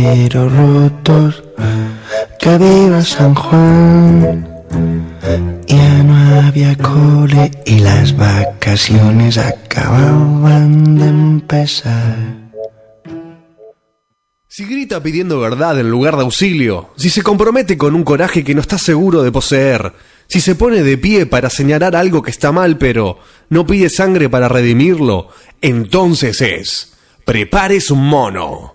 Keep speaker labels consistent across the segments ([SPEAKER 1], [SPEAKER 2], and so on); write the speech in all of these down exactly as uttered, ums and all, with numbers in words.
[SPEAKER 1] vidrieros rotos, que viva San Juan. Ya no había cole y las vacaciones acababan de empezar.
[SPEAKER 2] Si grita pidiendo verdad en lugar de auxilio, si se compromete con un coraje que no está seguro de poseer, si se pone de pie para señalar algo que está mal pero no pide sangre para redimirlo, entonces es Prepárese un mono.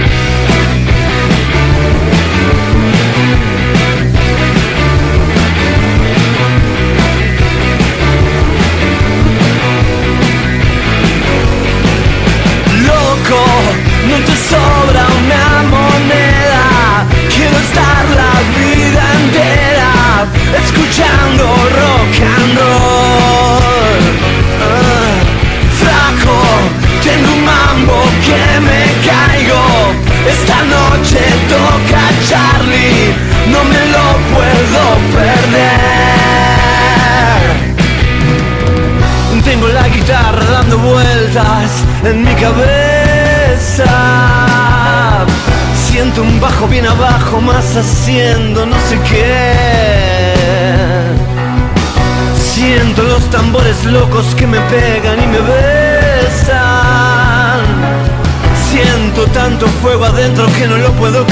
[SPEAKER 3] No te sobra una moneda, quiero estar la vida entera escuchando rock and roll. Uh, flaco, tengo un mambo que me caigo, esta noche toca Charlie, no me lo puedo perder. Tengo la guitarra dando vueltas en mi cabeza. Siento un bajo bien abajo, más haciendo no sé qué. Siento los tambores locos que me pegan y me besan. Siento tanto fuego adentro que no lo puedo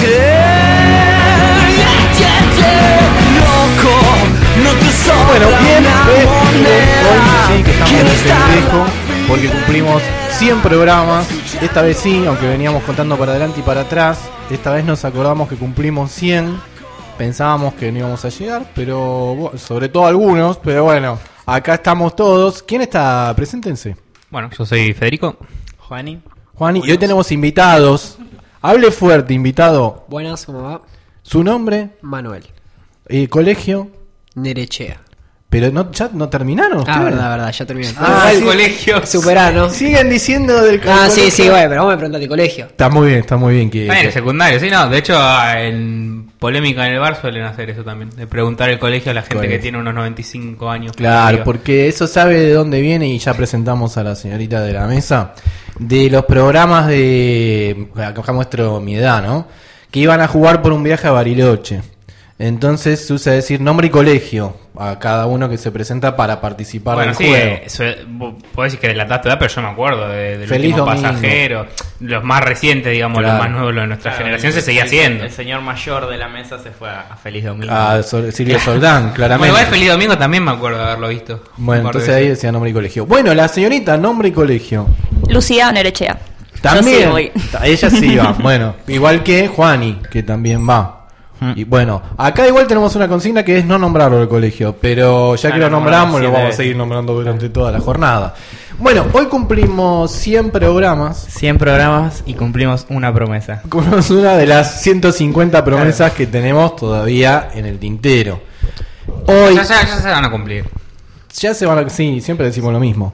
[SPEAKER 3] creer. Yeah, yeah, yeah. Loco, no te sobra
[SPEAKER 4] bueno, bien,
[SPEAKER 3] una moneda.
[SPEAKER 4] Hoy sí que estamos en el festejo porque cumplimos cien programas. Esta vez sí, aunque veníamos contando para adelante y para atrás. Esta vez nos acordamos que cumplimos cien. Pensábamos que no íbamos a llegar, pero sobre todo algunos. Pero bueno, acá estamos todos. ¿Quién está? Preséntense.
[SPEAKER 5] Bueno, yo soy Federico. Juani.
[SPEAKER 4] Juani, y hoy tenemos invitados. Hable fuerte, invitado.
[SPEAKER 6] Buenas, ¿cómo va?
[SPEAKER 4] ¿Su nombre?
[SPEAKER 6] Manuel.
[SPEAKER 4] Eh, ¿Colegio?
[SPEAKER 6] Nerechea.
[SPEAKER 4] Pero no, ya no terminaron ustedes.
[SPEAKER 6] Ah, verdad, verdad, ya terminé.
[SPEAKER 5] Ah, el
[SPEAKER 4] sí.
[SPEAKER 5] colegio.
[SPEAKER 6] Superano.
[SPEAKER 4] Siguen diciendo del
[SPEAKER 6] Ah,
[SPEAKER 4] colegio.
[SPEAKER 6] sí, sí, bueno, pero vos me preguntaste colegio.
[SPEAKER 4] Está muy bien, está muy bien que...
[SPEAKER 5] También el secundario, sí, no. De hecho, en Polémica en el Bar suelen hacer eso también. De preguntar el colegio a la gente
[SPEAKER 4] Colegio.
[SPEAKER 5] que tiene unos noventa y cinco años.
[SPEAKER 4] Claro, porque eso sabe de dónde viene y ya presentamos a la señorita de la mesa. De los programas de... Acá muestro mi edad, ¿no? Que iban a jugar por un viaje a Bariloche. Entonces se usa decir nombre y colegio a cada uno que se presenta para participar
[SPEAKER 5] bueno,
[SPEAKER 4] del
[SPEAKER 5] sí,
[SPEAKER 4] juego.
[SPEAKER 5] Eso, vos podés decir que relataste, ¿verdad? Pero yo me acuerdo de, del
[SPEAKER 4] Feliz
[SPEAKER 5] último
[SPEAKER 4] domingo.
[SPEAKER 5] Pasajero. Los más recientes, digamos,
[SPEAKER 4] Claro.
[SPEAKER 5] los más nuevos, los de nuestra
[SPEAKER 7] Claro,
[SPEAKER 5] generación
[SPEAKER 7] el-
[SPEAKER 5] se seguía
[SPEAKER 7] el-
[SPEAKER 5] haciendo.
[SPEAKER 7] El señor mayor de la mesa se fue a, a Feliz Domingo.
[SPEAKER 4] A Sol- Silvio Soldán, claramente.
[SPEAKER 5] Bueno, igual Feliz Domingo también me acuerdo de haberlo visto.
[SPEAKER 4] Bueno,
[SPEAKER 5] Un par de
[SPEAKER 4] entonces ahí
[SPEAKER 5] veces.
[SPEAKER 4] decía nombre y colegio. Bueno, la señorita, nombre y colegio.
[SPEAKER 8] Lucía Nerechea.
[SPEAKER 4] También.
[SPEAKER 8] Yo sí voy.
[SPEAKER 4] Ella sí va. Bueno, igual que Juani, que también va. Y bueno, acá igual tenemos una consigna que es no nombrarlo el colegio, pero ya
[SPEAKER 7] Ah,
[SPEAKER 4] que lo
[SPEAKER 7] no,
[SPEAKER 4] nombramos,
[SPEAKER 7] no,
[SPEAKER 4] lo
[SPEAKER 7] sí,
[SPEAKER 4] vamos
[SPEAKER 7] debe.
[SPEAKER 4] a seguir nombrando durante toda la jornada. Bueno, hoy cumplimos cien programas.
[SPEAKER 7] cien programas y cumplimos una promesa.
[SPEAKER 4] Cumplimos una de las ciento cincuenta promesas que tenemos todavía en el tintero. Hoy
[SPEAKER 5] Ya, ya, ya se van a cumplir.
[SPEAKER 4] ya se van a... Sí, siempre decimos lo mismo.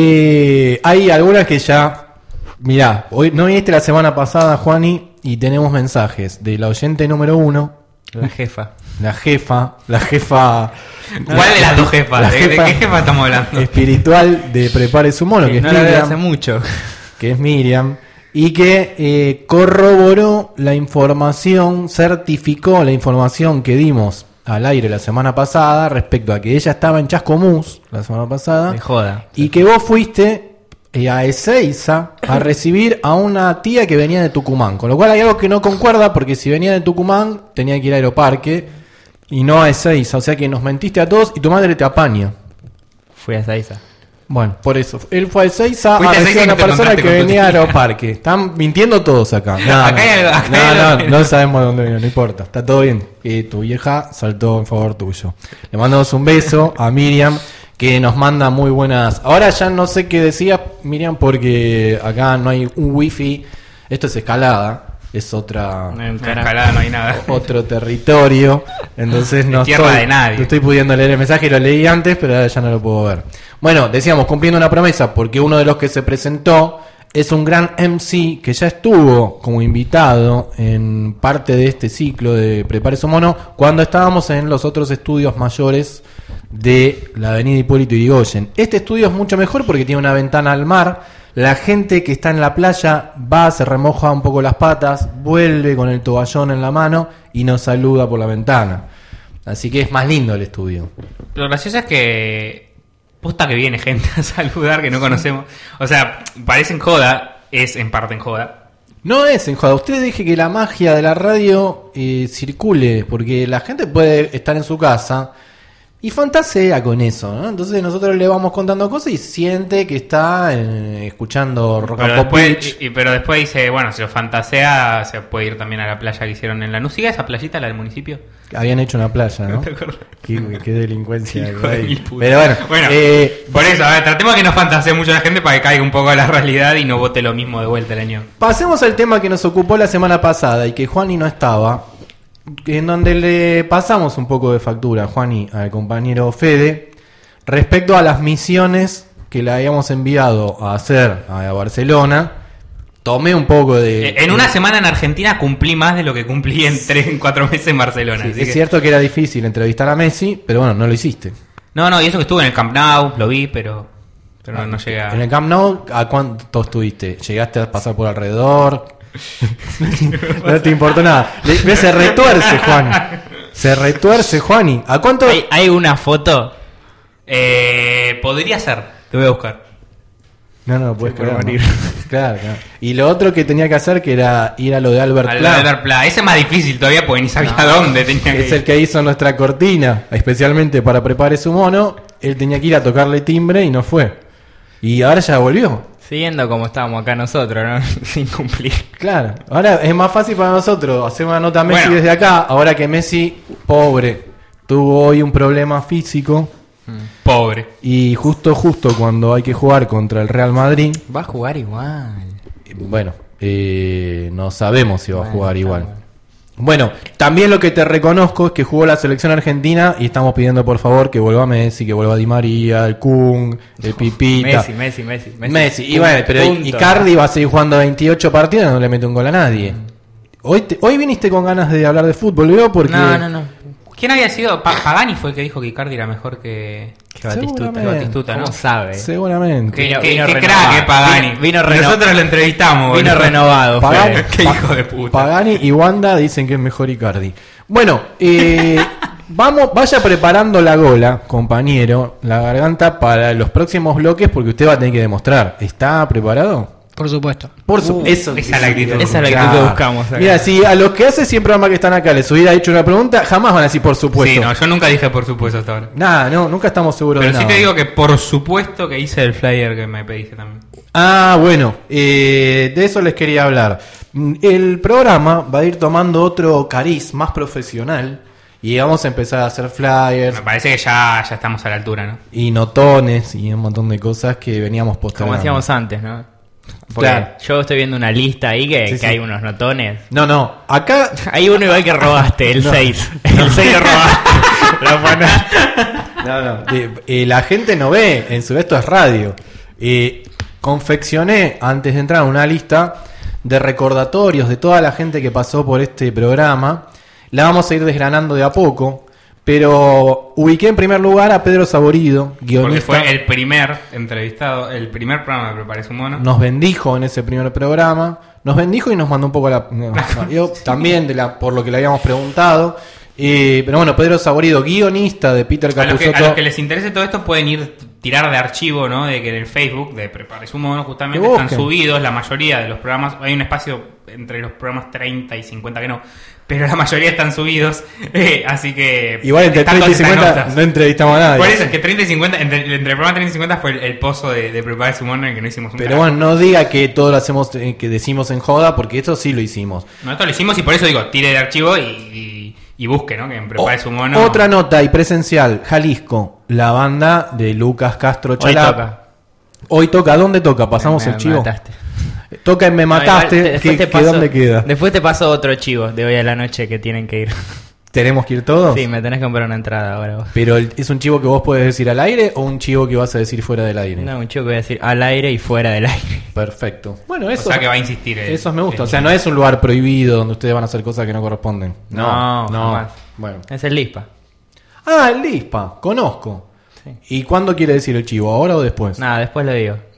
[SPEAKER 4] Eh, hay algunas que ya... Mirá, hoy no viniste la semana pasada, Juani, y tenemos mensajes de la oyente número uno,
[SPEAKER 7] La jefa.
[SPEAKER 4] la jefa, la jefa...
[SPEAKER 5] ¿Cuál de las dos jefas?
[SPEAKER 4] La
[SPEAKER 5] ¿De, de
[SPEAKER 4] jefa
[SPEAKER 5] qué jefa estamos hablando?
[SPEAKER 4] espiritual de Prepare su mono, que,
[SPEAKER 7] Que
[SPEAKER 4] es
[SPEAKER 7] no la veo
[SPEAKER 4] Miriam,
[SPEAKER 7] hace mucho.
[SPEAKER 4] que es Miriam, y que eh, corroboró la información, certificó la información que dimos al aire la semana pasada respecto a que ella estaba en Chascomús la semana pasada
[SPEAKER 7] Me joda.
[SPEAKER 4] y que vos fuiste eh, a Ezeiza a recibir a una tía que venía de Tucumán, con lo cual hay algo que no concuerda porque si venía de Tucumán tenía que ir a Aeroparque y no a Ezeiza, o sea que nos mentiste a todos y tu madre te apaña.
[SPEAKER 7] Fui a Saiza.
[SPEAKER 4] Bueno, por eso. Él fue a Ezeiza a
[SPEAKER 5] Fuiste a
[SPEAKER 4] recibir a
[SPEAKER 5] Ezeiza y
[SPEAKER 4] una
[SPEAKER 5] no te
[SPEAKER 4] persona
[SPEAKER 5] contaste
[SPEAKER 4] que
[SPEAKER 5] con tu
[SPEAKER 4] venía a
[SPEAKER 5] tía.
[SPEAKER 4] Aeroparque. Están mintiendo todos acá. No,
[SPEAKER 5] Acá
[SPEAKER 4] no,
[SPEAKER 5] hay algo- acá
[SPEAKER 4] no,
[SPEAKER 5] hay
[SPEAKER 4] no,
[SPEAKER 5] algo.
[SPEAKER 4] no sabemos de dónde vino, no importa. Está todo bien. Eh, tu vieja saltó en favor tuyo. Le mandamos un beso a Miriam, que nos manda muy buenas... Ahora ya no sé qué decía Miriam, porque acá no hay un wifi. Esto es escalada. Es otra...
[SPEAKER 7] En
[SPEAKER 5] En
[SPEAKER 7] cara-
[SPEAKER 5] Escalada no hay nada.
[SPEAKER 4] otro territorio, entonces no
[SPEAKER 5] Tierra
[SPEAKER 4] estoy,
[SPEAKER 5] de nadie.
[SPEAKER 4] no estoy pudiendo leer el mensaje, lo leí antes, pero ahora ya no lo puedo ver. Bueno, decíamos, cumpliendo una promesa, porque uno de los que se presentó es un gran M C que ya estuvo como invitado en parte de este ciclo de Prepare su mono, cuando estábamos en los otros estudios mayores de la avenida Hipólito Yrigoyen. Este estudio es mucho mejor porque tiene una ventana al mar. La gente que está en la playa va, se remoja un poco las patas, vuelve con el toallón en la mano y nos saluda por la ventana. Así que es más lindo el estudio.
[SPEAKER 5] Lo gracioso es que posta que viene gente a saludar que no conocemos. O sea, parece en joda, es en parte en joda.
[SPEAKER 4] No es en joda. Usted deje que la magia de la radio eh, circule, porque la gente puede estar en su casa y fantasea con eso, ¿no? Entonces nosotros le vamos contando cosas y siente que está eh, escuchando Rock
[SPEAKER 5] Pero
[SPEAKER 4] and Pop
[SPEAKER 5] después,
[SPEAKER 4] Beach.
[SPEAKER 5] y, y- pero después dice, bueno, si lo fantasea, se puede ir también a la playa que hicieron en Lanús. ¿Sigue esa playita, la del municipio?
[SPEAKER 4] Habían hecho una playa, ¿no?
[SPEAKER 5] ¿Te acuerdas?
[SPEAKER 4] Qué, qué delincuencia.
[SPEAKER 5] Hijo
[SPEAKER 4] que
[SPEAKER 5] de
[SPEAKER 4] hay.
[SPEAKER 5] mil puta.
[SPEAKER 4] Pero bueno,
[SPEAKER 5] Bueno,
[SPEAKER 4] eh,
[SPEAKER 5] por eso, a ver, tratemos de que no fantasee mucho la gente para que caiga un poco a la realidad y no vote lo mismo de vuelta el año.
[SPEAKER 4] pasemos al tema que nos ocupó la semana pasada y que Juani no estaba, en donde le pasamos un poco de factura, Juani, al compañero Fede, respecto a las misiones que le habíamos enviado a hacer a Barcelona. Tomé un poco de...
[SPEAKER 5] Eh, En una semana en Argentina cumplí más de lo que cumplí en tres, en cuatro meses en Barcelona.
[SPEAKER 4] Sí,
[SPEAKER 5] así
[SPEAKER 4] es
[SPEAKER 5] que-
[SPEAKER 4] cierto que era difícil entrevistar a Messi, pero bueno, no lo hiciste.
[SPEAKER 5] No, no, y eso que estuve en el Camp Nou, lo vi, pero, pero no, no llegué a...
[SPEAKER 4] En el Camp Nou, ¿a cuánto estuviste? ¿Llegaste a pasar por alrededor? No te importó nada. Le- ve, se retuerce, Juan. Se retuerce, Juani. ¿A cuánto?
[SPEAKER 7] ¿Hay, hay una foto?
[SPEAKER 5] Eh, podría ser, te voy a buscar.
[SPEAKER 4] No, no, puedes
[SPEAKER 7] puede
[SPEAKER 4] creer,
[SPEAKER 7] morir.
[SPEAKER 4] ¿no? Claro, claro. Y lo otro que tenía que hacer, que era ir a lo de Albert
[SPEAKER 5] Al
[SPEAKER 4] Pla,
[SPEAKER 5] Albert Pla. Ese es más difícil todavía porque ni sabía dónde tenía que
[SPEAKER 4] que es
[SPEAKER 5] ir.
[SPEAKER 4] el que hizo nuestra cortina, especialmente para Prepare su mono. Él tenía que ir a tocarle timbre y no fue. Y ahora ya volvió.
[SPEAKER 7] Siguiendo como estábamos acá nosotros, ¿no? Sin cumplir.
[SPEAKER 4] Claro, ahora es más fácil para nosotros hacer una nota a Messi
[SPEAKER 5] Bueno.
[SPEAKER 4] desde acá. Ahora que Messi, pobre, tuvo hoy un problema físico.
[SPEAKER 5] Pobre.
[SPEAKER 4] Y justo, justo cuando hay que jugar contra el Real Madrid,
[SPEAKER 7] Va a jugar igual.
[SPEAKER 4] eh, bueno, eh, no sabemos si va a
[SPEAKER 7] Bueno,
[SPEAKER 4] jugar
[SPEAKER 7] está
[SPEAKER 4] igual.
[SPEAKER 7] bueno.
[SPEAKER 4] Bueno, también lo que te reconozco es que jugó la selección argentina y estamos pidiendo por favor que vuelva Messi, que vuelva Di María, el Kun, el Pipita.
[SPEAKER 7] Messi, Messi, Messi, Messi.
[SPEAKER 4] Messi. Y
[SPEAKER 7] Punto,
[SPEAKER 4] bueno, pero
[SPEAKER 7] punto.
[SPEAKER 4] Icardi va a seguir jugando veintiocho partidos y no le mete un gol a nadie. Hoy, te- hoy viniste con ganas de hablar de fútbol, ¿veo? Porque
[SPEAKER 5] No, no, no. ¿Quién había sido? Pa- Pagani fue el que dijo que Icardi era mejor que,
[SPEAKER 7] Que Batistuta.
[SPEAKER 4] Seguramente.
[SPEAKER 5] que Batistuta, ¿no?
[SPEAKER 7] ¿Cómo sabe?
[SPEAKER 4] seguramente.
[SPEAKER 5] Que,
[SPEAKER 7] Vino-
[SPEAKER 5] que-
[SPEAKER 7] vino
[SPEAKER 5] que
[SPEAKER 7] renovado.
[SPEAKER 5] crack, eh, Pagani.
[SPEAKER 7] Vino- vino reno-
[SPEAKER 5] Nosotros lo entrevistamos.
[SPEAKER 7] Vino
[SPEAKER 5] boludo.
[SPEAKER 7] renovado.
[SPEAKER 4] Pagani,
[SPEAKER 7] Fede.
[SPEAKER 5] Qué hijo de puta.
[SPEAKER 4] Pagani y Wanda dicen que es mejor Icardi. Bueno, eh, vamos, vaya preparando la gola, compañero, la garganta para los próximos bloques porque usted va a tener que demostrar. ¿Está preparado?
[SPEAKER 6] Por supuesto.
[SPEAKER 4] Por su,
[SPEAKER 7] Uh,
[SPEAKER 4] eso,
[SPEAKER 5] esa es la actitud.
[SPEAKER 7] Esa es la actitud que buscamos acá.
[SPEAKER 4] Mira, si a los que hace siempre programa que están acá les hubiera hecho una pregunta, jamás van a decir por supuesto.
[SPEAKER 5] Sí, no, yo nunca dije por supuesto hasta ahora.
[SPEAKER 4] Nada, no, nunca estamos seguros
[SPEAKER 5] Pero
[SPEAKER 4] de
[SPEAKER 5] sí
[SPEAKER 4] nada.
[SPEAKER 5] te digo que por supuesto que hice el flyer que me pediste también.
[SPEAKER 4] Ah, bueno, eh, de eso les quería hablar. Mm, El programa va a ir tomando otro cariz más profesional y vamos a empezar a hacer flyers
[SPEAKER 5] Me parece que ya, ya estamos a la altura, ¿no?
[SPEAKER 4] y notones y un montón de cosas que veníamos
[SPEAKER 7] Como
[SPEAKER 4] postergando.
[SPEAKER 7] hacíamos antes, ¿no? Porque
[SPEAKER 4] Claro.
[SPEAKER 7] yo estoy viendo una lista ahí que,
[SPEAKER 4] Sí,
[SPEAKER 7] que
[SPEAKER 4] sí.
[SPEAKER 7] hay unos notones.
[SPEAKER 4] No, no, acá
[SPEAKER 7] Hay uno igual que robaste, el
[SPEAKER 4] No.
[SPEAKER 7] seis. El seis lo robaste. Lo pones.
[SPEAKER 4] no, no, eh, eh, la gente no ve, en su esto es radio. Eh, confeccioné antes de entrar una lista de recordatorios de toda la gente que pasó por este programa. La vamos a ir desgranando de a poco, pero ubiqué en primer lugar a Pedro Saborido,
[SPEAKER 5] Porque
[SPEAKER 4] guionista.
[SPEAKER 5] fue el primer entrevistado, el primer programa de Prepare su mono.
[SPEAKER 4] Nos bendijo en ese primer programa, nos bendijo y nos mandó un poco la... no, no, yo también de la, por lo que le habíamos preguntado. Eh, pero bueno, Pedro Saborido, guionista de Peter
[SPEAKER 5] A los, que, a
[SPEAKER 4] Capusotto.
[SPEAKER 5] los que les interese todo esto pueden ir tirar de archivo, ¿no? De que en el Facebook de Prepare su mono justamente
[SPEAKER 4] Que
[SPEAKER 5] están
[SPEAKER 4] busquen.
[SPEAKER 5] subidos la mayoría de los programas. Hay un espacio entre los programas treinta y cincuenta que no, pero la mayoría están subidos. eh, así que
[SPEAKER 4] Igual entre
[SPEAKER 5] están
[SPEAKER 4] treinta y
[SPEAKER 5] todas estas
[SPEAKER 4] cincuenta
[SPEAKER 5] notas.
[SPEAKER 4] no entrevistamos a nadie.
[SPEAKER 5] Por eso es que treinta y cincuenta, entre, entre el programa treinta y cincuenta fue el, el pozo de, de Prepare su mono en el que no hicimos un
[SPEAKER 4] Pero
[SPEAKER 5] carajo.
[SPEAKER 4] bueno, no diga que todo lo hacemos, eh, que decimos en joda, porque esto sí lo hicimos.
[SPEAKER 5] No, esto lo hicimos y por eso digo, tire de archivo y, y, y busque, ¿no? Que en Prepare
[SPEAKER 4] O-
[SPEAKER 5] su mono.
[SPEAKER 4] Otra nota y presencial, Jalisco, la banda de Lucas Castro
[SPEAKER 7] Hoy
[SPEAKER 4] Chalá.
[SPEAKER 7] toca.
[SPEAKER 4] Hoy toca, ¿dónde toca? Pasamos
[SPEAKER 7] Me-
[SPEAKER 4] el
[SPEAKER 7] me
[SPEAKER 4] chivo.
[SPEAKER 7] mataste.
[SPEAKER 4] Toca en Me
[SPEAKER 7] No, igual
[SPEAKER 4] Mataste,
[SPEAKER 7] te- después
[SPEAKER 4] ¿qué,
[SPEAKER 7] te
[SPEAKER 4] qué
[SPEAKER 7] paso-
[SPEAKER 4] dónde queda?
[SPEAKER 7] Después te paso otro chivo de hoy a la noche que tienen que ir.
[SPEAKER 4] ¿Tenemos que ir todos?
[SPEAKER 7] Sí, me tenés que comprar una entrada ahora vos.
[SPEAKER 4] Pero el- ¿es un chivo que vos podés decir al aire o un chivo que vas a decir fuera del aire?
[SPEAKER 7] No, un chivo que voy a decir al aire y fuera del aire.
[SPEAKER 4] Perfecto. Bueno,
[SPEAKER 5] O
[SPEAKER 4] eso,
[SPEAKER 5] sea que va a insistir. el-
[SPEAKER 4] eso me gusta.
[SPEAKER 5] el-
[SPEAKER 4] O sea, no es un lugar prohibido donde ustedes van a hacer cosas que no corresponden.
[SPEAKER 7] No, jamás.
[SPEAKER 4] Bueno.
[SPEAKER 7] Es el Lispa.
[SPEAKER 4] Ah, el Lispa, conozco.
[SPEAKER 7] Sí.
[SPEAKER 4] ¿Y cuándo quiere decir el chivo? ¿Ahora o después?
[SPEAKER 7] Nada, después lo digo.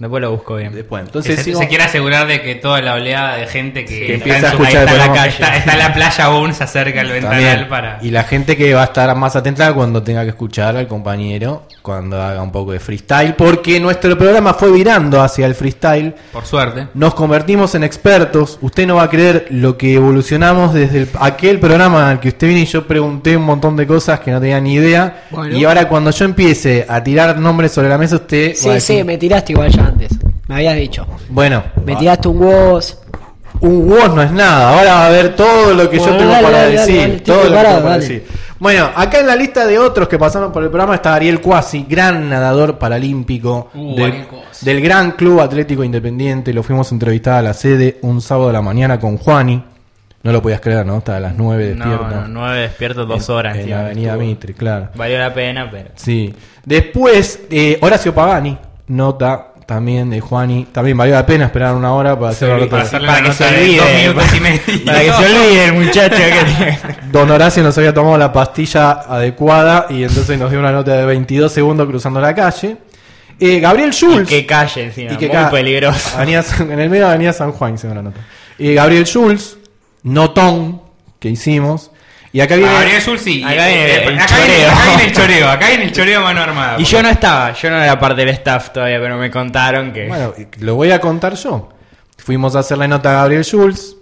[SPEAKER 7] Después lo busco bien.
[SPEAKER 4] Después,
[SPEAKER 5] Entonces,
[SPEAKER 4] entonces
[SPEAKER 5] se,
[SPEAKER 4] sigo-
[SPEAKER 5] se quiere asegurar de que toda la oleada de gente que,
[SPEAKER 4] Que
[SPEAKER 5] está
[SPEAKER 4] empieza
[SPEAKER 5] en
[SPEAKER 4] a
[SPEAKER 5] su-
[SPEAKER 4] escuchar
[SPEAKER 5] ahí está
[SPEAKER 4] el
[SPEAKER 5] la
[SPEAKER 4] programa.
[SPEAKER 5] calle, está, está en la playa aún, se acerca al ventanal
[SPEAKER 4] También.
[SPEAKER 5] para...
[SPEAKER 4] Y la gente que va a estar más atenta cuando tenga que escuchar al compañero cuando haga un poco de freestyle, porque nuestro programa fue virando hacia el freestyle.
[SPEAKER 5] Por suerte.
[SPEAKER 4] Nos convertimos en expertos. Usted no va a creer lo que evolucionamos desde el- aquel programa al que usted vino y yo pregunté un montón de cosas que no tenía ni idea.
[SPEAKER 6] Bueno.
[SPEAKER 4] Y ahora cuando yo empiece a tirar nombres sobre la mesa, usted va a
[SPEAKER 6] Sí,
[SPEAKER 4] decir,
[SPEAKER 6] sí, me tiraste igual ya antes. Me habías dicho.
[SPEAKER 4] bueno,
[SPEAKER 6] Me tiraste un voz.
[SPEAKER 4] un voz no es nada. Ahora va a ver todo lo que
[SPEAKER 6] Bueno,
[SPEAKER 4] yo tengo
[SPEAKER 6] dale,
[SPEAKER 4] para
[SPEAKER 6] dale, dale,
[SPEAKER 4] decir.
[SPEAKER 6] dale, estoy
[SPEAKER 4] todo lo que
[SPEAKER 6] preparado,
[SPEAKER 4] tengo para
[SPEAKER 6] dale.
[SPEAKER 4] decir. Bueno, acá en la lista de otros que pasaron por el programa está Ariel Cuasi, gran nadador paralímpico
[SPEAKER 5] Uh,
[SPEAKER 4] del,
[SPEAKER 5] Ariel Cuasi.
[SPEAKER 4] del Gran Club Atlético Independiente. Lo fuimos a entrevistar a la sede un sábado de la mañana con Juani. No lo podías creer, ¿no? Estaba a las nueve
[SPEAKER 7] No,
[SPEAKER 4] despierto.
[SPEAKER 7] no, nueve despierto, dos
[SPEAKER 4] En-
[SPEAKER 7] horas.
[SPEAKER 4] En
[SPEAKER 7] encima.
[SPEAKER 4] la avenida
[SPEAKER 7] Estuvo-
[SPEAKER 4] Mitre, claro.
[SPEAKER 7] Valió la pena, pero...
[SPEAKER 4] Sí. Después, eh, Horacio Pagani, nota también de Juani. También valió la pena esperar una hora para hacer la
[SPEAKER 5] Para
[SPEAKER 4] nota.
[SPEAKER 5] hacerle
[SPEAKER 7] Para
[SPEAKER 5] la
[SPEAKER 7] que
[SPEAKER 5] nota
[SPEAKER 7] se
[SPEAKER 5] de
[SPEAKER 7] olvide,
[SPEAKER 5] dos minutos
[SPEAKER 7] para-
[SPEAKER 5] y medio.
[SPEAKER 7] Para que se olvide el muchacho que...
[SPEAKER 4] Don Horacio nos había tomado la pastilla adecuada y entonces nos dio una nota de veintidós segundos cruzando la calle. Eh, Gabriel
[SPEAKER 7] Y
[SPEAKER 4] Schulz.
[SPEAKER 7] que calle encima,
[SPEAKER 4] Y que
[SPEAKER 7] muy
[SPEAKER 4] ca-
[SPEAKER 7] peligroso.
[SPEAKER 4] Avenida San- en el medio de Avenida San Juan, según la nota. Eh, Gabriel Schulz, notón que hicimos. Y acá viene.
[SPEAKER 5] Gabriel Schulz, sí.
[SPEAKER 7] Acá viene
[SPEAKER 5] Eh,
[SPEAKER 7] el
[SPEAKER 5] acá viene-
[SPEAKER 7] choreo.
[SPEAKER 5] acá viene el choreo, acá viene el choreo a mano armada.
[SPEAKER 7] Y yo no estaba, yo no era parte del staff todavía, pero me contaron que...
[SPEAKER 4] Bueno, lo voy a contar yo. Fuimos a hacer la nota a Gabriel Schulz,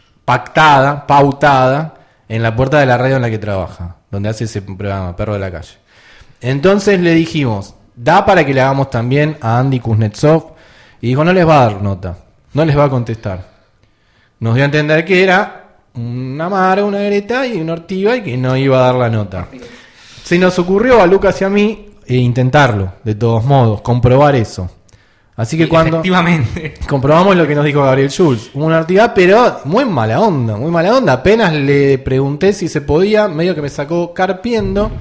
[SPEAKER 4] pactada, pautada, en la puerta de la radio en la que trabaja, donde hace ese programa, Perro de la Calle. Entonces le dijimos, da para que le hagamos también a Andy Kuznetsov, y dijo, no les va a dar nota, no les va a contestar. Nos dio a entender que era una Mara, una Greta y una Ortiga y que no iba a dar la nota. Se nos ocurrió a Lucas y a mí eh, intentarlo, de todos modos, comprobar eso. Así que cuando
[SPEAKER 5] Efectivamente.
[SPEAKER 4] comprobamos lo que nos dijo Gabriel Schulz, hubo una Ortiga, pero muy mala onda, muy mala onda. Apenas le pregunté si se podía, medio que me sacó carpiendo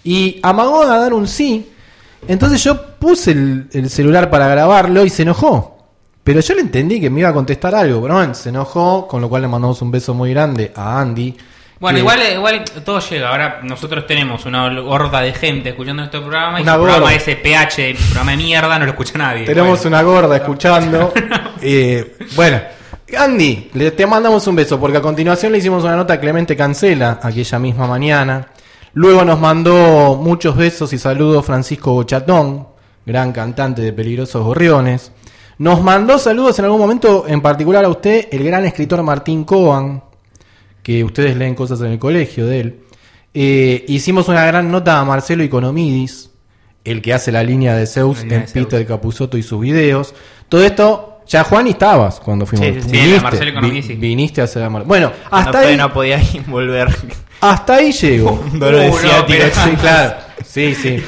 [SPEAKER 4] y amagó a dar un sí. Entonces yo puse el, el celular para grabarlo y se enojó. Pero yo le entendí que me iba a contestar algo, pero bueno, se enojó, con lo cual le mandamos un beso muy grande a Andy.
[SPEAKER 5] Bueno,
[SPEAKER 4] que-
[SPEAKER 5] igual, igual todo llega. Ahora nosotros tenemos una horda de gente escuchando este programa y
[SPEAKER 4] Una
[SPEAKER 5] su programa
[SPEAKER 4] gorda.
[SPEAKER 5] ese P H, programa de mierda, no lo escucha nadie.
[SPEAKER 4] Tenemos
[SPEAKER 5] Bueno.
[SPEAKER 4] una gorda escuchando. Eh, bueno, Andy, le, te mandamos un beso porque a continuación le hicimos una nota a Clemente Cancela aquella misma mañana. Luego nos mandó muchos besos y saludos Francisco Bochatón, gran cantante de Peligrosos Gorriones. Nos mandó saludos en algún momento, en particular a usted, el gran escritor Martín Coan, que ustedes leen cosas en el colegio de él. Eh, hicimos una gran nota a Marcelo Economidis, el que hace la línea de Zeus
[SPEAKER 5] La línea
[SPEAKER 4] en
[SPEAKER 5] de Zeus.
[SPEAKER 4] Peter Capusotto y sus videos. Todo esto, ya Juan y estabas cuando fuimos.
[SPEAKER 5] Sí, sí, sí, la Marcelo Economidis,
[SPEAKER 4] vi-
[SPEAKER 5] sí.
[SPEAKER 4] viniste a hacer la mar- Bueno,
[SPEAKER 7] no,
[SPEAKER 4] hasta
[SPEAKER 7] podía-
[SPEAKER 4] ahí,
[SPEAKER 7] no podía volver.
[SPEAKER 4] hasta ahí llego.
[SPEAKER 7] Dolor de
[SPEAKER 5] Uh, no,
[SPEAKER 7] ciático.
[SPEAKER 5] pero-
[SPEAKER 4] Sí, claro. Sí, sí.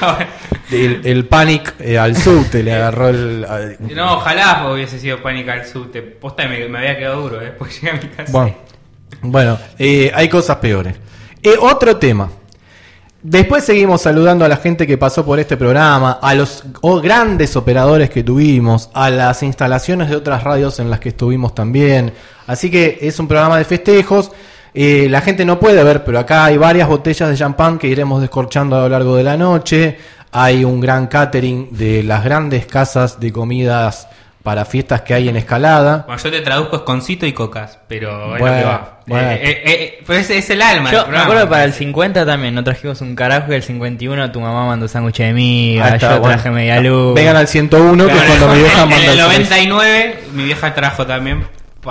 [SPEAKER 4] El, el panic eh, al subte le agarró el. al-
[SPEAKER 5] No, ojalá hubiese sido Pánica al subte. Posta me, me había quedado duro, ¿eh? Pues llegué a mi casa.
[SPEAKER 4] Bueno, bueno eh, hay cosas peores. Eh, otro tema. Después seguimos saludando a la gente que pasó por este programa, a los oh, grandes operadores que tuvimos, a las instalaciones de otras radios en las que estuvimos también. Así que es un programa de festejos. Eh, la gente no puede ver, pero acá hay varias botellas de champán que iremos descorchando a lo largo de la noche. Hay un gran catering de las grandes casas de comidas para fiestas que hay en Escalada.
[SPEAKER 5] Bueno, yo te traduzco esconcito y cocas, pero es
[SPEAKER 4] Bueno,
[SPEAKER 5] lo que va.
[SPEAKER 4] bueno.
[SPEAKER 5] Eh, eh, eh, pues es, es el alma del
[SPEAKER 7] Yo me
[SPEAKER 5] programa.
[SPEAKER 7] acuerdo que para el cincuenta también, no trajimos un carajo y el cincuenta y uno tu mamá mandó sándwich de miga,
[SPEAKER 4] Ahí está,
[SPEAKER 7] yo
[SPEAKER 4] bueno.
[SPEAKER 7] traje media luz.
[SPEAKER 4] Vengan al ciento uno, que es
[SPEAKER 5] Claro,
[SPEAKER 4] cuando mi vieja
[SPEAKER 5] en
[SPEAKER 4] manda
[SPEAKER 5] el
[SPEAKER 4] el
[SPEAKER 5] noventa y nueve mi vieja trajo también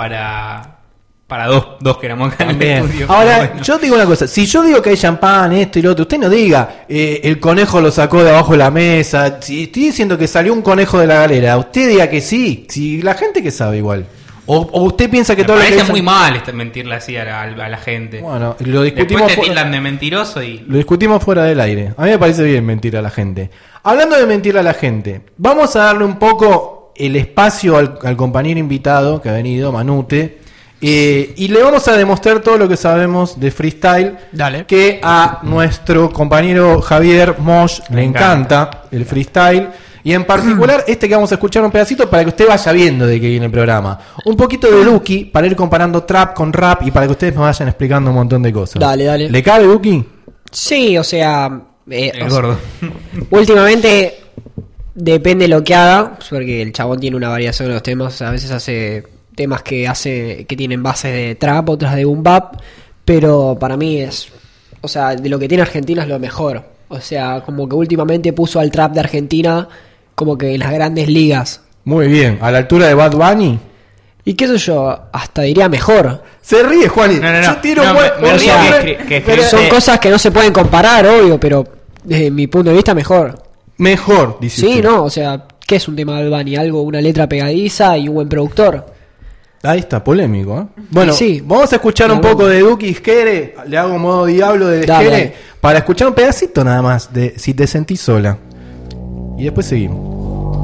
[SPEAKER 5] para para dos, dos que éramos acá en el
[SPEAKER 4] Bien.
[SPEAKER 5] estudio.
[SPEAKER 4] Ahora,
[SPEAKER 5] Pero bueno.
[SPEAKER 4] yo digo una cosa, si yo digo que hay champán, esto y lo otro, usted no diga, eh, el conejo lo sacó de abajo de la mesa, si estoy diciendo que salió un conejo de la galera, usted diga que sí, si la gente que sabe igual. O, o usted piensa que
[SPEAKER 5] Me
[SPEAKER 4] todo lo que
[SPEAKER 5] parece
[SPEAKER 4] dicen-
[SPEAKER 5] muy mal este mentirle así a la, a la gente.
[SPEAKER 4] Bueno, lo
[SPEAKER 5] Después
[SPEAKER 4] discutimos,
[SPEAKER 5] te
[SPEAKER 4] fu-
[SPEAKER 5] tildan de mentiroso y...
[SPEAKER 4] lo discutimos fuera del aire. A mí me parece bien mentir a la gente. Hablando de mentir a la gente, vamos a darle un poco el espacio al, al compañero invitado que ha venido, Manute. Eh, y le vamos a demostrar todo lo que sabemos de freestyle.
[SPEAKER 6] Dale.
[SPEAKER 4] Que a nuestro compañero Javier Mosh le encanta el freestyle. Y en particular este que vamos a escuchar un pedacito para que usted vaya viendo de qué viene el programa. Un poquito de Duki para ir comparando trap con rap y para que ustedes me vayan explicando un montón de cosas.
[SPEAKER 6] Dale, dale.
[SPEAKER 4] ¿Le cabe Duki?
[SPEAKER 6] Sí, o sea. eh,
[SPEAKER 5] El
[SPEAKER 6] o sea,
[SPEAKER 5] gordo.
[SPEAKER 6] últimamente Depende de lo que haga, porque el chabón tiene una variación de los temas. A veces hace temas que hace que tienen bases de trap, otras de boom bap, pero para mí es, o sea, de lo que tiene Argentina es lo mejor. O sea, como que últimamente puso al trap de Argentina como que en las grandes ligas.
[SPEAKER 4] Muy bien, a la altura de Bad Bunny.
[SPEAKER 6] Y qué sé yo, hasta diría mejor.
[SPEAKER 4] Se ríe, Juani.
[SPEAKER 5] No, no, no.
[SPEAKER 4] Yo tiro
[SPEAKER 5] No,
[SPEAKER 4] buen-
[SPEAKER 5] me- me
[SPEAKER 4] o
[SPEAKER 5] río
[SPEAKER 4] sea,
[SPEAKER 5] que escri- que
[SPEAKER 4] pero-
[SPEAKER 5] escribiste-
[SPEAKER 6] Son cosas que no se pueden comparar, obvio, pero desde mi punto de vista mejor.
[SPEAKER 4] Mejor, dice
[SPEAKER 6] Sí,
[SPEAKER 4] usted.
[SPEAKER 6] no, o sea, ¿qué es un tema de Bad Bunny? Algo, una letra pegadiza y un buen productor.
[SPEAKER 4] Ahí está, polémico, ¿eh? Bueno,
[SPEAKER 6] Sí.
[SPEAKER 4] vamos a escuchar un
[SPEAKER 6] Pero
[SPEAKER 4] poco
[SPEAKER 6] bueno.
[SPEAKER 4] de Duki Isquere. Le hago modo diablo de
[SPEAKER 6] Dale,
[SPEAKER 4] Isquere
[SPEAKER 6] dale.
[SPEAKER 4] para escuchar un pedacito nada más de Si te sentís sola. Y después seguimos.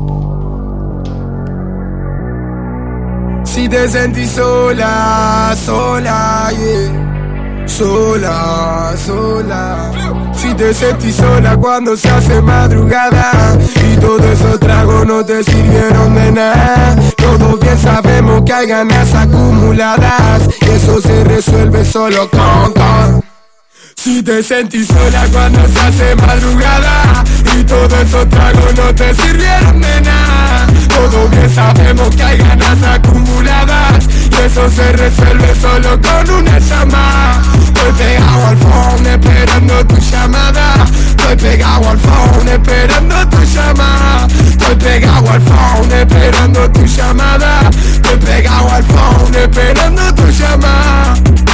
[SPEAKER 8] Si te sentís sola, sola, yeah. Sola, sola. Si te sentís sola cuando se hace madrugada y todos esos tragos no te sirvieron de nada. Todos bien sabemos que hay ganas acumuladas y eso se resuelve solo con, con. Si te sentís sola cuando se hace madrugada y todos esos tragos no te sirvieron de nada. Todos bien sabemos que hay ganas acumuladas y eso se resuelve solo con una llamada. Estoy pegado al phone esperando tu llamada. Estoy pegado al phone esperando tu llamada. Estoy pegado al phone esperando tu llamada. Estoy pegado al phone esperando tu llamada.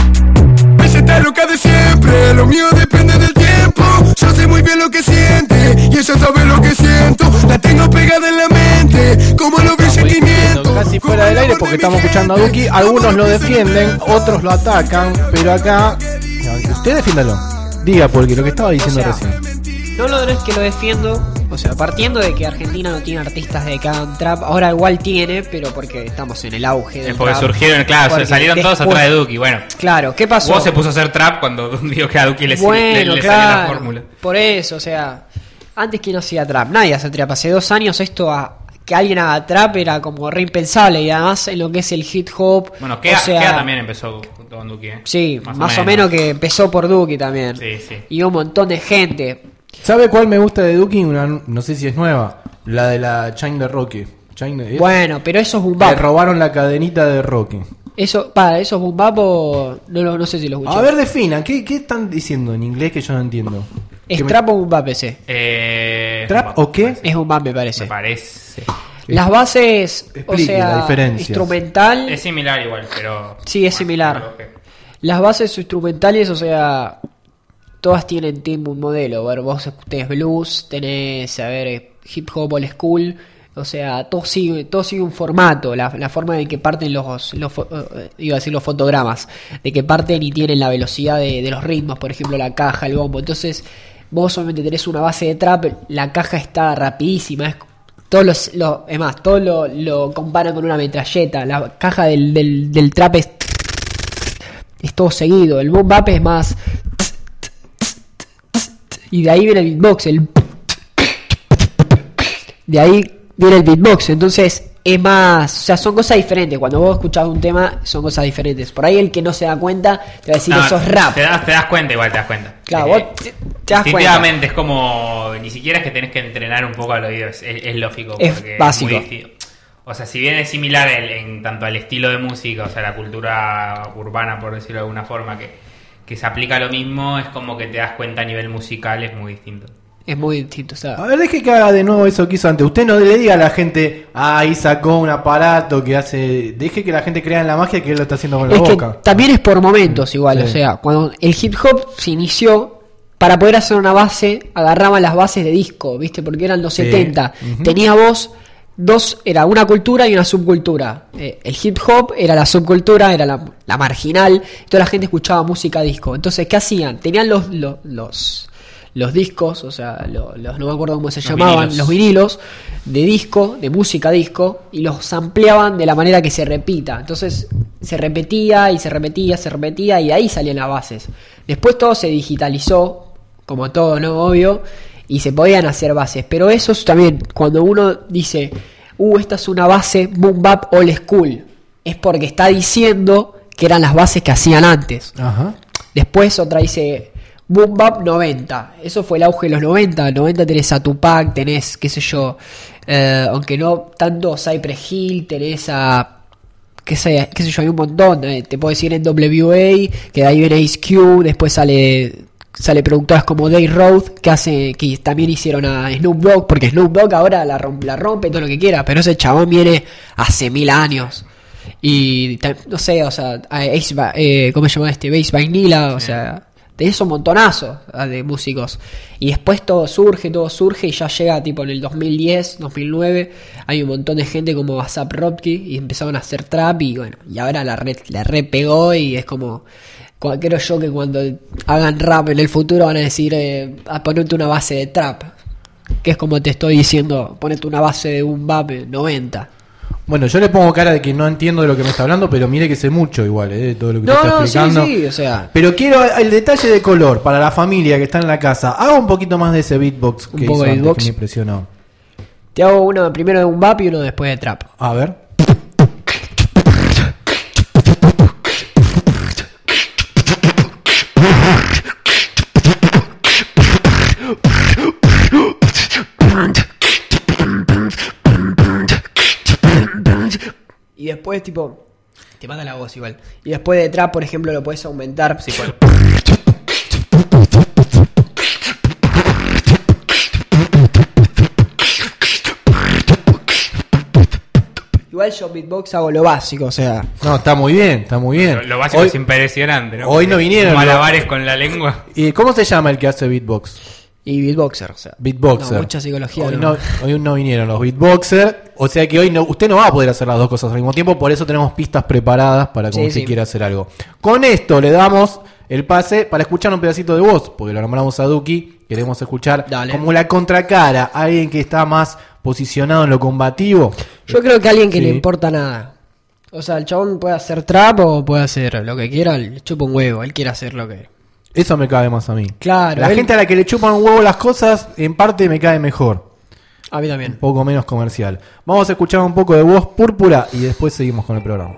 [SPEAKER 8] Ella está loca de siempre, lo mío depende del tiempo. Yo sé muy bien lo que siente y ella sabe lo que siento. La tengo pegada en la mente, como los brillos quinientos.
[SPEAKER 4] Casi fuera del aire porque estamos escuchando a Duki. Algunos lo defienden, otros lo atacan. Pero acá, usted defiéndalo. Diga, porque lo que estaba diciendo
[SPEAKER 6] O sea,
[SPEAKER 4] recién.
[SPEAKER 6] No, no es que lo defiendo, o sea, partiendo de que Argentina no tiene artistas de cada trap, ahora igual tiene, pero porque estamos en el auge del
[SPEAKER 5] Es porque
[SPEAKER 6] trap.
[SPEAKER 5] surgieron, claro,
[SPEAKER 6] Porque
[SPEAKER 5] salieron todos
[SPEAKER 6] después-
[SPEAKER 5] atrás de Duki. Bueno,
[SPEAKER 6] Claro, ¿qué pasó?
[SPEAKER 5] vos se puso a hacer trap cuando vio que a Duki le,
[SPEAKER 6] Bueno,
[SPEAKER 5] le, le
[SPEAKER 6] claro,
[SPEAKER 5] salió la fórmula.
[SPEAKER 6] por eso, o sea, antes quién hacía trap, nadie hacía trap, hace dos años esto a, que alguien haga trap era como re impensable y además en lo que es el hip hop,
[SPEAKER 5] Bueno, Kea,
[SPEAKER 6] o sea,
[SPEAKER 5] Kea también empezó junto con Duki, ¿eh?
[SPEAKER 6] sí, más, o, menos. que empezó por Duki también,
[SPEAKER 5] Sí, sí.
[SPEAKER 6] y un montón de gente.
[SPEAKER 4] ¿Sabe cuál me gusta de Duki? Una, no sé si es nueva. La de la Chain de Rocky. Chain de-
[SPEAKER 6] Bueno, pero eso es boom
[SPEAKER 4] Le
[SPEAKER 6] bap.
[SPEAKER 4] robaron la cadenita de Rocky.
[SPEAKER 6] Eso, para, eso es boom bap o no, lo- no sé si lo escuché.
[SPEAKER 4] A ver, definan. ¿Qué, ¿Qué están diciendo en inglés que yo no entiendo?
[SPEAKER 6] ¿Es
[SPEAKER 4] ¿Que me-
[SPEAKER 6] trap o boom bap ese?
[SPEAKER 5] Eh,
[SPEAKER 4] ¿Trap o qué?
[SPEAKER 6] Es boom bap me parece.
[SPEAKER 5] Me parece.
[SPEAKER 6] Las bases, o
[SPEAKER 4] Explique
[SPEAKER 6] sea,
[SPEAKER 4] la diferencia.
[SPEAKER 6] instrumental,
[SPEAKER 5] Es similar igual, pero...
[SPEAKER 6] sí es
[SPEAKER 5] bueno,
[SPEAKER 6] similar.
[SPEAKER 5] pero, ok.
[SPEAKER 6] Las bases instrumentales, o sea, todas tienen tipo un modelo. A ver, vos tenés blues, tenés, a ver, eh, hip hop old school. O sea, todo sigue, todo sigue un formato, la, la forma en que parten los, los fo- eh, iba a decir los fotogramas, de que parten y tienen la velocidad de, de los ritmos, por ejemplo la caja, el bombo. Entonces, vos solamente tenés una base de trap, la caja está rapidísima, es todos los, lo, es más, todo lo, lo comparan con una metralleta. La caja del, del, del trap es, es todo seguido, el boom bap es más, y de ahí viene el beatbox, el de ahí viene el beatbox, entonces es más, o sea, son cosas diferentes. Cuando vos escuchás un tema, son cosas diferentes. Por ahí el que no se da cuenta te va a decir
[SPEAKER 5] No,
[SPEAKER 6] que eso es rap.
[SPEAKER 5] Te das, te das cuenta, igual te das cuenta.
[SPEAKER 6] Claro,
[SPEAKER 5] Eh,
[SPEAKER 6] vos te, te das cuenta.
[SPEAKER 5] Instintivamente es como. Ni siquiera es que tenés que entrenar un poco al oído, es, es- es lógico.
[SPEAKER 6] Es
[SPEAKER 5] porque
[SPEAKER 6] básico.
[SPEAKER 5] muy distinto. O sea, si bien es similar el- en tanto al estilo de música, o sea, la cultura urbana, por decirlo de alguna forma, que, que se aplica lo mismo, es como que te das cuenta a nivel musical, es muy distinto.
[SPEAKER 6] Es muy distinto, o sea,
[SPEAKER 4] A ver, deje que haga de nuevo eso que hizo antes. Usted no le diga a la gente, ah, ahí sacó un aparato que hace. Deje que la gente crea en la magia que él lo está haciendo con la
[SPEAKER 6] es que
[SPEAKER 4] boca.
[SPEAKER 6] también es por momentos igual,
[SPEAKER 4] Sí.
[SPEAKER 6] o sea, cuando el hip hop se inició, para poder hacer una base, agarraban las bases de disco, ¿viste? Porque eran los
[SPEAKER 4] Sí.
[SPEAKER 6] setenta.
[SPEAKER 4] Ujú.
[SPEAKER 6] Tenía voz, dos, era una cultura y una subcultura. Eh, el hip hop era la subcultura, era la, la marginal, toda la gente escuchaba música disco. Entonces, ¿qué hacían? Tenían los, los, los, los discos, o sea, los, los- no me acuerdo cómo se
[SPEAKER 5] Los
[SPEAKER 6] llamaban,
[SPEAKER 5] vinilos.
[SPEAKER 6] los vinilos de disco, de música disco, y los ampliaban de la manera que se repita. Entonces se repetía y se repetía, se repetía, y de ahí salían las bases. Después todo se digitalizó, como todo, ¿no? Obvio, y se podían hacer bases. Pero eso es también, cuando uno dice, uh, esta es una base boom bap old school, es porque está diciendo que eran las bases que hacían antes.
[SPEAKER 4] Ajá.
[SPEAKER 6] Después otra dice, Boom Bap noventa. Eso fue el auge de los noventa. noventa tenés a Tupac, tenés, qué sé yo, eh, aunque no tanto Cypress Hill, tenés a... Qué sé, qué sé yo, hay un montón. Eh, te puedo decir en W A, que de ahí viene Ice Cube, después sale... Sale productoras como Day Road, que hace que también hicieron a Snoop Dogg, porque Snoop Dogg ahora la rompe, la rompe todo lo que quiera, pero ese chabón viene hace mil años. Y no sé, o sea, Ace, eh, ¿cómo se llama este? Bass Vanilla, o sea, tenés un montonazo de músicos. Y después todo surge, todo surge y ya llega tipo en el dos mil diez, dos mil nueve, hay un montón de gente como A$AP Rocky y empezaron a hacer trap y bueno, y ahora la re, la re pegó y es como... Creo yo que cuando hagan rap en el futuro van a decir eh, a ponerte una base de trap, que es como te estoy diciendo, ponete una base de un bap noventa.
[SPEAKER 4] Bueno, yo le pongo cara de que no entiendo de lo que me está hablando, pero mire que sé mucho igual, eh, de todo lo que
[SPEAKER 6] no,
[SPEAKER 4] te está
[SPEAKER 6] no,
[SPEAKER 4] explicando.
[SPEAKER 6] Sí, sí, o sea.
[SPEAKER 4] Pero quiero el detalle de color para la familia que está en la casa. Haga un poquito más de ese beatbox que
[SPEAKER 6] un poco
[SPEAKER 4] hizo
[SPEAKER 6] de
[SPEAKER 4] antes,
[SPEAKER 6] beatbox.
[SPEAKER 4] que me impresionó.
[SPEAKER 6] Te hago uno primero de un bap y uno después de trap.
[SPEAKER 4] A ver.
[SPEAKER 6] Y después tipo te mata la voz igual. Y después de trap, por ejemplo, lo puedes aumentar.
[SPEAKER 5] Sí, por...
[SPEAKER 6] Igual yo beatbox hago lo básico, o sea.
[SPEAKER 4] No, está muy bien, está muy bien.
[SPEAKER 5] Lo, lo básico
[SPEAKER 4] hoy,
[SPEAKER 5] es impresionante, ¿no?
[SPEAKER 4] Hoy no vinieron.
[SPEAKER 5] Malabares con la lengua.
[SPEAKER 4] ¿Y cómo se llama el que hace beatbox?
[SPEAKER 6] Y beatboxer, o sea.
[SPEAKER 4] Beatboxer.
[SPEAKER 6] No, mucha psicología.
[SPEAKER 4] Hoy
[SPEAKER 6] no.
[SPEAKER 4] no, hoy no vinieron los beatboxer. O sea que hoy no, usted no va a poder hacer las dos cosas al mismo tiempo. Por eso tenemos pistas preparadas para cuando
[SPEAKER 6] Sí,
[SPEAKER 4] usted
[SPEAKER 6] sí.
[SPEAKER 4] quiera hacer algo. Con esto le damos el pase para escuchar un pedacito de voz. Porque lo nombramos a Duki. Queremos escuchar
[SPEAKER 6] Dale.
[SPEAKER 4] como la contracara. Alguien que está más posicionado en lo combativo.
[SPEAKER 6] Yo creo que a alguien que
[SPEAKER 4] Sí.
[SPEAKER 6] le importa nada. O sea, el chabón puede hacer trap o puede hacer lo que quiera, le chupa un huevo, él quiere hacer lo que...
[SPEAKER 4] Eso me cabe más a mí.
[SPEAKER 6] Claro,
[SPEAKER 4] La
[SPEAKER 6] él-
[SPEAKER 4] gente a la que le chupan un huevo las cosas, en parte me cae mejor.
[SPEAKER 6] A mí
[SPEAKER 4] Un
[SPEAKER 6] también.
[SPEAKER 4] poco menos comercial. Vamos a escuchar un poco de voz púrpura y después seguimos con el programa.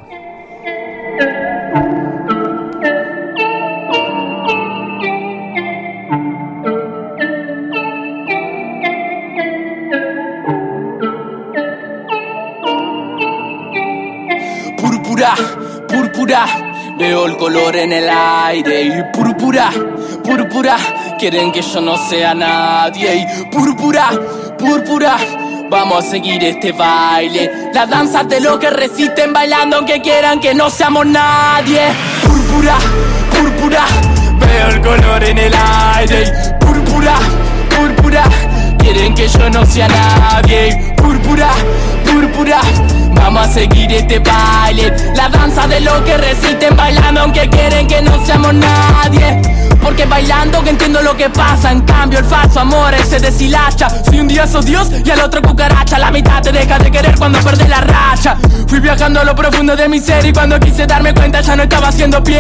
[SPEAKER 3] Púrpura, púrpura, veo el color en el aire. Y púrpura, púrpura, quieren que yo no sea nadie. Y púrpura, púrpura, vamos a seguir este baile. La danza de los que resisten bailando aunque quieran que no seamos nadie. Púrpura, púrpura, veo el color en el aire. Y púrpura, púrpura, quieren que yo no sea nadie. Púrpura, púrpura, vamos a seguir este baile. La danza de los que resisten bailando aunque quieren que no seamos nadie. Porque bailando que entiendo lo que pasa. En cambio el falso amor se deshilacha. Si un día sos Dios y al otro cucaracha. La mitad te deja de querer cuando perdés la racha. Fui viajando a lo profundo de mi ser y cuando quise darme cuenta ya no estaba haciendo pie.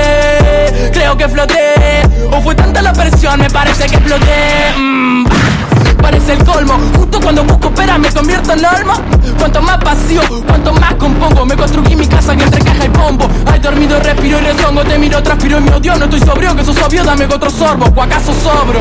[SPEAKER 3] Creo que floté, o fue tanta la presión, me parece que exploté. mm. Parece el colmo, justo cuando busco pera me convierto en olmo. Cuanto más vacío, cuanto más compongo. Me construí mi casa que entre caja y pombo. Ay, dormido, respiro y rezongo. Te miro, transpiro y me odio. No estoy sobrio, que sos obvio, dame otro sorbo. ¿O acaso sobro?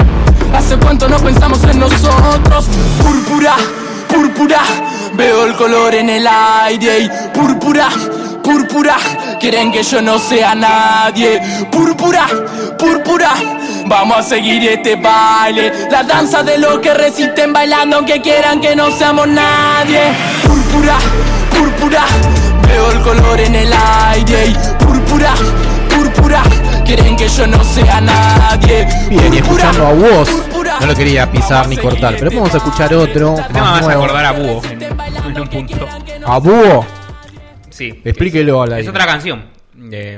[SPEAKER 3] ¿Hace cuánto no pensamos en nosotros? Púrpura, púrpura, veo el color en el aire. Y púrpura, púrpura, quieren que yo no sea nadie. Púrpura, púrpura, vamos a seguir este baile. La danza de los que resisten bailando aunque quieran que no seamos nadie. Púrpura, púrpura, veo el color en el aire. Y púrpura, púrpura, quieren que yo no sea nadie.
[SPEAKER 4] Bien, y
[SPEAKER 3] Púrpura,
[SPEAKER 4] escuchando a vos,
[SPEAKER 3] púrpura,
[SPEAKER 4] no lo quería pisar ni cortar, pero vamos a escuchar otro
[SPEAKER 5] El tema me
[SPEAKER 4] más
[SPEAKER 5] hace
[SPEAKER 4] nuevo.
[SPEAKER 5] acordar a Búho en, en un punto.
[SPEAKER 4] ¿A Búho?
[SPEAKER 5] Sí.
[SPEAKER 4] Explíquelo al
[SPEAKER 5] Es,
[SPEAKER 4] aire.
[SPEAKER 5] es otra canción. De,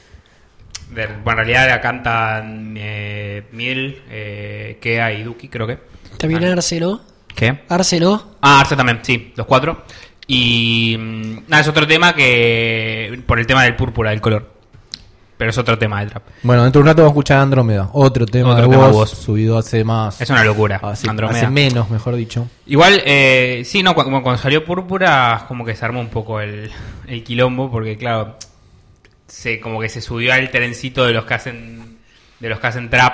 [SPEAKER 5] de- bueno, en realidad la cantan eh, Miel, eh, Kea y Duki, creo que.
[SPEAKER 6] También
[SPEAKER 5] Ah,
[SPEAKER 6] Arce, ¿no?
[SPEAKER 5] ¿Qué?
[SPEAKER 6] Arce, ¿no?
[SPEAKER 5] Ah, Arce también, sí, los cuatro. Y mm, nada, es otro tema que por el tema del púrpura, del color. Pero es otro tema de trap.
[SPEAKER 4] Bueno, dentro de un rato vamos a escuchar Andrómeda. Otro tema
[SPEAKER 5] Otro
[SPEAKER 4] de
[SPEAKER 5] tema
[SPEAKER 4] voz,
[SPEAKER 5] de voz.
[SPEAKER 4] subido hace más.
[SPEAKER 5] Es una locura,
[SPEAKER 4] Hace,
[SPEAKER 5] Andrómeda.
[SPEAKER 4] hace menos, mejor dicho.
[SPEAKER 5] Igual, eh, sí, no, cu- como cuando salió Púrpura, como que se armó un poco el, el quilombo, porque claro, se como que se subió al trencito de los que hacen, de los que hacen trap,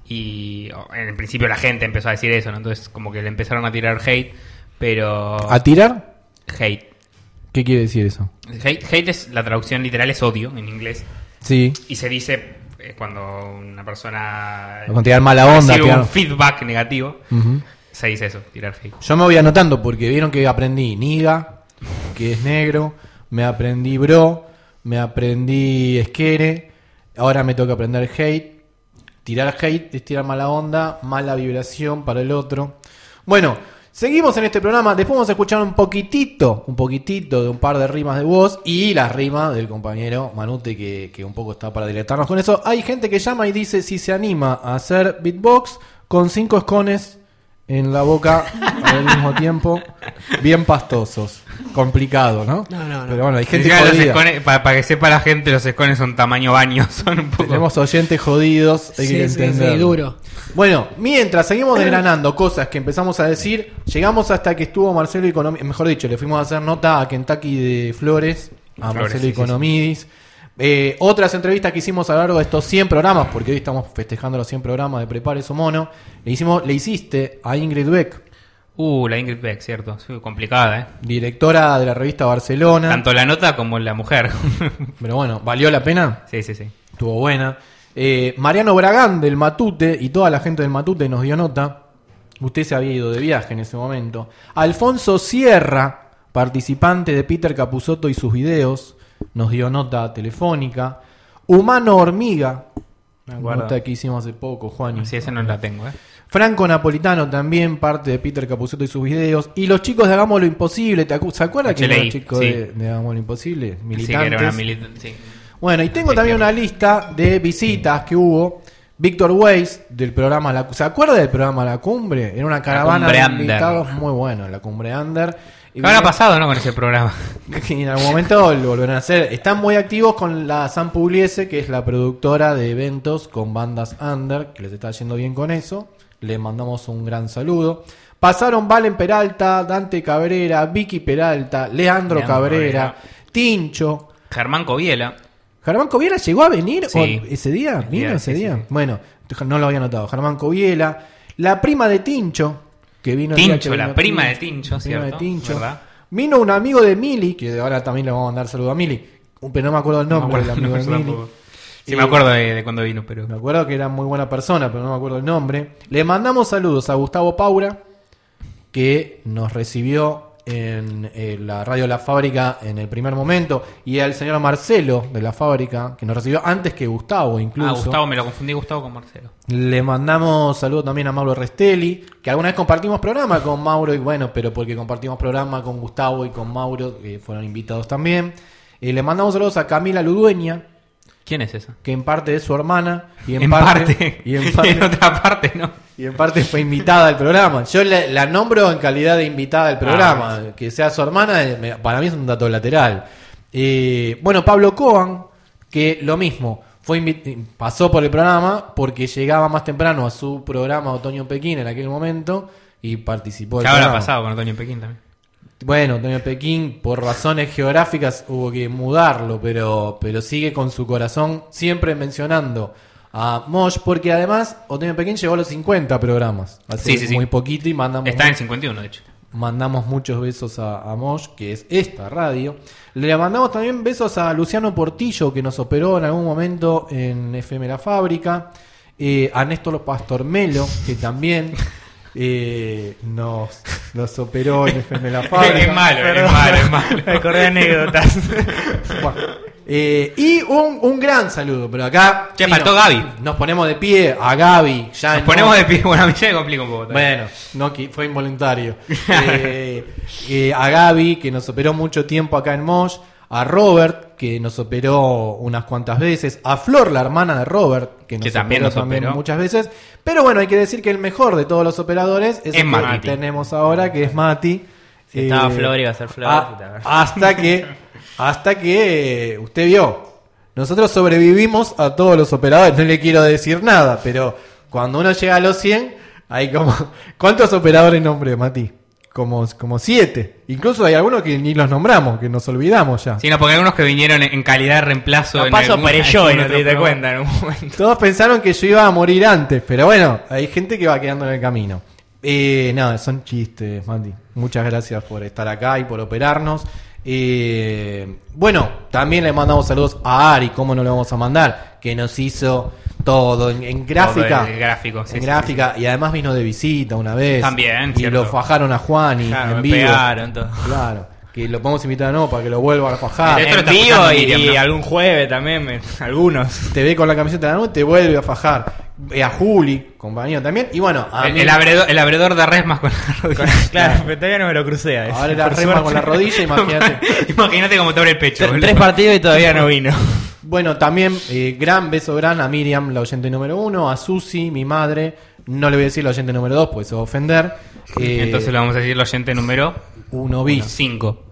[SPEAKER 5] Y oh, en el principio la gente empezó a decir eso, ¿no? Entonces como que le empezaron a tirar hate, pero...
[SPEAKER 4] ¿A tirar?
[SPEAKER 5] Hate.
[SPEAKER 4] ¿Qué quiere decir eso?
[SPEAKER 5] Hate, hate es, la traducción literal es odio en inglés.
[SPEAKER 4] Sí.
[SPEAKER 5] Y se dice eh, cuando una persona...
[SPEAKER 4] Cuando tirar mala onda.
[SPEAKER 5] recibe
[SPEAKER 4] Tirar...
[SPEAKER 5] un feedback negativo,
[SPEAKER 4] uh-huh.
[SPEAKER 5] se dice eso, tirar hate.
[SPEAKER 4] Yo me voy anotando porque vieron que aprendí niga, que es negro, me aprendí bro, me aprendí esquere, ahora me toca aprender hate. Tirar hate es tirar mala onda, mala vibración para el otro. Bueno, seguimos en este programa. Después vamos a escuchar un poquitito, un poquitito de un par de rimas de voz y las rimas del compañero Manute que, que un poco está para deleitarnos con eso. Hay gente que llama y dice si se anima a hacer beatbox con cinco escones en la boca al mismo tiempo, bien pastosos. Complicado, ¿no?
[SPEAKER 6] No, no, no.
[SPEAKER 4] Pero bueno, hay gente
[SPEAKER 5] Los
[SPEAKER 4] jodida.
[SPEAKER 5] escones, para, para que sepa la gente, los escones son tamaño baño, son un poco...
[SPEAKER 4] Tenemos oyentes jodidos, hay
[SPEAKER 6] Sí,
[SPEAKER 4] que
[SPEAKER 6] sí,
[SPEAKER 4] entender.
[SPEAKER 6] sí, duro.
[SPEAKER 4] Bueno, mientras seguimos desgranando cosas que empezamos a decir, llegamos hasta que estuvo Marcelo Economidis, mejor dicho, le fuimos a hacer nota a Kentucky de Flores, a
[SPEAKER 5] Flores,
[SPEAKER 4] Marcelo
[SPEAKER 5] sí,
[SPEAKER 4] Economidis. Eh, otras entrevistas que hicimos a lo largo de estos cien programas, porque hoy estamos festejando los cien programas de Prepare Eso Mono, le hicimos, le hiciste a Ingrid Beck.
[SPEAKER 5] Uh, la Ingrid Beck, cierto. Sí, complicada, ¿eh?
[SPEAKER 4] Directora de la revista Barcelona.
[SPEAKER 5] Tanto la nota como la mujer.
[SPEAKER 4] Pero bueno, ¿valió la pena?
[SPEAKER 5] Sí, sí, sí.
[SPEAKER 4] Estuvo buena. Eh, Mariano Bragán del Matute y toda la gente del Matute nos dio nota. Usted se había ido de viaje en ese momento. Alfonso Sierra, participante de Peter Capusotto y sus videos, nos dio nota telefónica. Humano Hormiga,
[SPEAKER 5] Me acuerdo.
[SPEAKER 4] nota que hicimos hace poco, Juan.
[SPEAKER 5] Sí, esa no la tengo, ¿eh?
[SPEAKER 4] Franco Napolitano también, parte de Peter Capusotto y sus videos. Y los chicos de Hagamos lo Imposible. ¿te acu- ¿Se acuerdan que
[SPEAKER 5] H L I,
[SPEAKER 4] eran los chicos
[SPEAKER 5] sí.
[SPEAKER 4] de, de Hagamos lo Imposible?
[SPEAKER 5] Sí,
[SPEAKER 4] Militantes.
[SPEAKER 5] que era una militante. Sí.
[SPEAKER 4] Bueno, y tengo
[SPEAKER 5] Sí,
[SPEAKER 4] también
[SPEAKER 5] que-
[SPEAKER 4] una lista de visitas que hubo. Víctor Weiss, del programa La ¿se acuerda del programa La Cumbre? Era una caravana
[SPEAKER 5] Cumbre
[SPEAKER 4] de
[SPEAKER 5] Under.
[SPEAKER 4] invitados muy bueno, La Cumbre Under. Y
[SPEAKER 5] ¿Qué habrá
[SPEAKER 4] vino-
[SPEAKER 5] pasado, no, con ese programa?
[SPEAKER 4] que en algún momento lo volverán a hacer. Están muy activos con la San Pugliese, que es la productora de eventos con bandas under, que les está yendo bien con eso. Le mandamos un gran saludo. Pasaron Valen Peralta, Dante Cabrera, Vicky Peralta, Leandro,
[SPEAKER 5] Leandro
[SPEAKER 4] Cabrera,
[SPEAKER 5] Cabrera.
[SPEAKER 4] Tincho.
[SPEAKER 5] Germán Coviela.
[SPEAKER 4] ¿Germán Coviela llegó a venir
[SPEAKER 5] Sí.
[SPEAKER 4] o ese día? ¿Vino
[SPEAKER 5] día,
[SPEAKER 4] ese
[SPEAKER 5] sí,
[SPEAKER 4] día?
[SPEAKER 5] sí.
[SPEAKER 4] Bueno, no lo había notado. Germán Coviela, la prima de Tincho, que vino el día
[SPEAKER 5] Tincho,
[SPEAKER 4] que
[SPEAKER 5] la
[SPEAKER 4] vino
[SPEAKER 5] prima de Tincho,
[SPEAKER 4] la prima
[SPEAKER 5] ¿cierto?
[SPEAKER 4] de Tincho.
[SPEAKER 5] ¿Verdad?
[SPEAKER 4] Vino un amigo de Mili, que ahora también le vamos a mandar saludo a Mili, pero no me acuerdo el
[SPEAKER 5] No me
[SPEAKER 4] nombre
[SPEAKER 5] acuerdo,
[SPEAKER 4] del amigo
[SPEAKER 5] no, yo
[SPEAKER 4] de Mili.
[SPEAKER 5] tampoco. Sí,
[SPEAKER 4] Eh,
[SPEAKER 5] me acuerdo de, de cuando vino, pero...
[SPEAKER 4] Me acuerdo que era muy buena persona, pero no me acuerdo el nombre. Le mandamos saludos a Gustavo Paura, que nos recibió en eh, la radio La Fábrica en el primer momento, y al señor Marcelo de La Fábrica, que nos recibió antes que Gustavo incluso.
[SPEAKER 5] Ah, Gustavo, me lo confundí Gustavo con Marcelo.
[SPEAKER 4] Le mandamos saludos también a Mauro Restelli, que alguna vez compartimos programa con Mauro, y bueno, pero porque compartimos programa con Gustavo y con Mauro, que fueron invitados también. Eh, le mandamos saludos a Camila Ludueña,
[SPEAKER 5] ¿Quién es esa?
[SPEAKER 4] que en parte es su hermana, y en,
[SPEAKER 5] En
[SPEAKER 4] parte,
[SPEAKER 5] parte.
[SPEAKER 4] y en parte,
[SPEAKER 5] En otra parte, ¿no?
[SPEAKER 4] y en parte fue invitada al programa. Yo la, la nombro en calidad de invitada al programa.
[SPEAKER 5] Ah,
[SPEAKER 4] que sea su hermana, eh, me- para mí es un dato lateral. Eh, bueno, Pablo Coan, que lo mismo, fue invi- pasó por el programa porque llegaba más temprano a su programa Otoño en Pekín en aquel momento y participó del
[SPEAKER 5] ¿Qué habrá
[SPEAKER 4] programa.
[SPEAKER 5] pasado con Antonio Pekín también?
[SPEAKER 4] Bueno, Otoño en Pekín, por razones geográficas hubo que mudarlo, pero, pero sigue con su corazón siempre mencionando a Mosh, porque además Otoño en Pekín llegó a los cincuenta programas. Hace
[SPEAKER 5] Sí, sí, sí.
[SPEAKER 4] muy poquito y mandamos,
[SPEAKER 5] Está en
[SPEAKER 4] mu-
[SPEAKER 5] cincuenta y uno, de hecho.
[SPEAKER 4] mandamos muchos besos a, a Mosh, que es esta radio. Le mandamos también besos a Luciano Portillo, que nos operó en algún momento en F M La Fábrica. Eh, a Néstor Pastormelo, que también eh, nos, nos operó en F M La Fábrica.
[SPEAKER 5] Es malo, es
[SPEAKER 7] Perdón.
[SPEAKER 5] malo, es malo.
[SPEAKER 7] Me acordé de anécdotas.
[SPEAKER 4] Bueno, eh, y un, un gran saludo, pero acá
[SPEAKER 5] Che, faltó Gaby.
[SPEAKER 4] Nos ponemos de pie a Gaby. Ya
[SPEAKER 5] Nos
[SPEAKER 4] no-
[SPEAKER 5] ponemos de pie. Bueno, a mí ya me complica un poco. también.
[SPEAKER 4] Bueno, no, que fue involuntario. Eh, eh, a Gaby, que nos operó mucho tiempo acá en Mosh. A Robert, que nos operó unas cuantas veces. A Flor, la hermana de Robert, que nos
[SPEAKER 5] Que también
[SPEAKER 4] operó
[SPEAKER 5] nos
[SPEAKER 4] también
[SPEAKER 5] operó.
[SPEAKER 4] muchas veces. Pero bueno, hay que decir que el mejor de todos los operadores es,
[SPEAKER 5] Es
[SPEAKER 4] el que
[SPEAKER 5] Mati.
[SPEAKER 4] tenemos ahora, que es Mati.
[SPEAKER 7] Si estaba
[SPEAKER 4] Eh,
[SPEAKER 7] Flor, iba a ser Flor.
[SPEAKER 4] a- hasta que, hasta que eh, usted vio. Nosotros sobrevivimos a todos los operadores. No le quiero decir nada, pero cuando uno llega a los cien, hay como... ¿Cuántos operadores nombré, Mati? como, como siete. Incluso hay algunos que ni los nombramos, que nos olvidamos ya.
[SPEAKER 5] Sí, no, porque hay algunos que vinieron en calidad de reemplazo.
[SPEAKER 7] Capaz
[SPEAKER 5] en algún-
[SPEAKER 7] operé yo y no
[SPEAKER 5] algún
[SPEAKER 7] te diste
[SPEAKER 5] otro
[SPEAKER 7] cuenta en un momento.
[SPEAKER 4] Todos pensaron que yo iba a morir antes, pero bueno, hay gente que va quedando en el camino. Eh, nada, son chistes, Mati. Muchas gracias por estar acá y por operarnos. Eh, bueno, también le mandamos saludos a Ari, ¿cómo no le vamos a mandar? Que nos hizo todo en, en gráfica.
[SPEAKER 5] Todo el gráfico, sí,
[SPEAKER 4] en
[SPEAKER 5] sí,
[SPEAKER 4] gráfica, y además vino de visita una vez.
[SPEAKER 5] También,
[SPEAKER 4] y
[SPEAKER 5] cierto.
[SPEAKER 4] lo fajaron a Juan y
[SPEAKER 7] Claro,
[SPEAKER 4] en
[SPEAKER 7] me
[SPEAKER 4] vivo.
[SPEAKER 7] pegaron todo.
[SPEAKER 4] Claro, que lo podemos invitar de nuevo para que lo vuelva a fajar.
[SPEAKER 5] Esto lo
[SPEAKER 7] En
[SPEAKER 5] está
[SPEAKER 7] vivo
[SPEAKER 5] escuchando
[SPEAKER 7] y,
[SPEAKER 5] Miriam,
[SPEAKER 7] y
[SPEAKER 5] ¿no?
[SPEAKER 7] algún jueves también, me- algunos.
[SPEAKER 4] Te ve con la camiseta de la nube, te vuelve a fajar. Eh, a Juli, compañero también. Y bueno, a
[SPEAKER 5] El,
[SPEAKER 4] mí-
[SPEAKER 5] el abredor, el abredor de resmas con la rodilla.
[SPEAKER 7] Claro, pero todavía no me lo crucé a ese.
[SPEAKER 4] ahora la
[SPEAKER 7] Por
[SPEAKER 4] rema
[SPEAKER 7] suerte.
[SPEAKER 4] con la rodilla, imagínate.
[SPEAKER 5] Imagínate cómo te abre el pecho.
[SPEAKER 7] Tre-
[SPEAKER 5] boludo.
[SPEAKER 7] Tres partidos y todavía no vino.
[SPEAKER 4] Bueno, también eh, gran beso gran a Miriam, la oyente número uno, a Susi, mi madre. No le voy a decir la oyente número dos, pues se va a ofender. Eh,
[SPEAKER 5] Entonces le vamos a decir el oyente número
[SPEAKER 4] uno bis
[SPEAKER 5] cinco.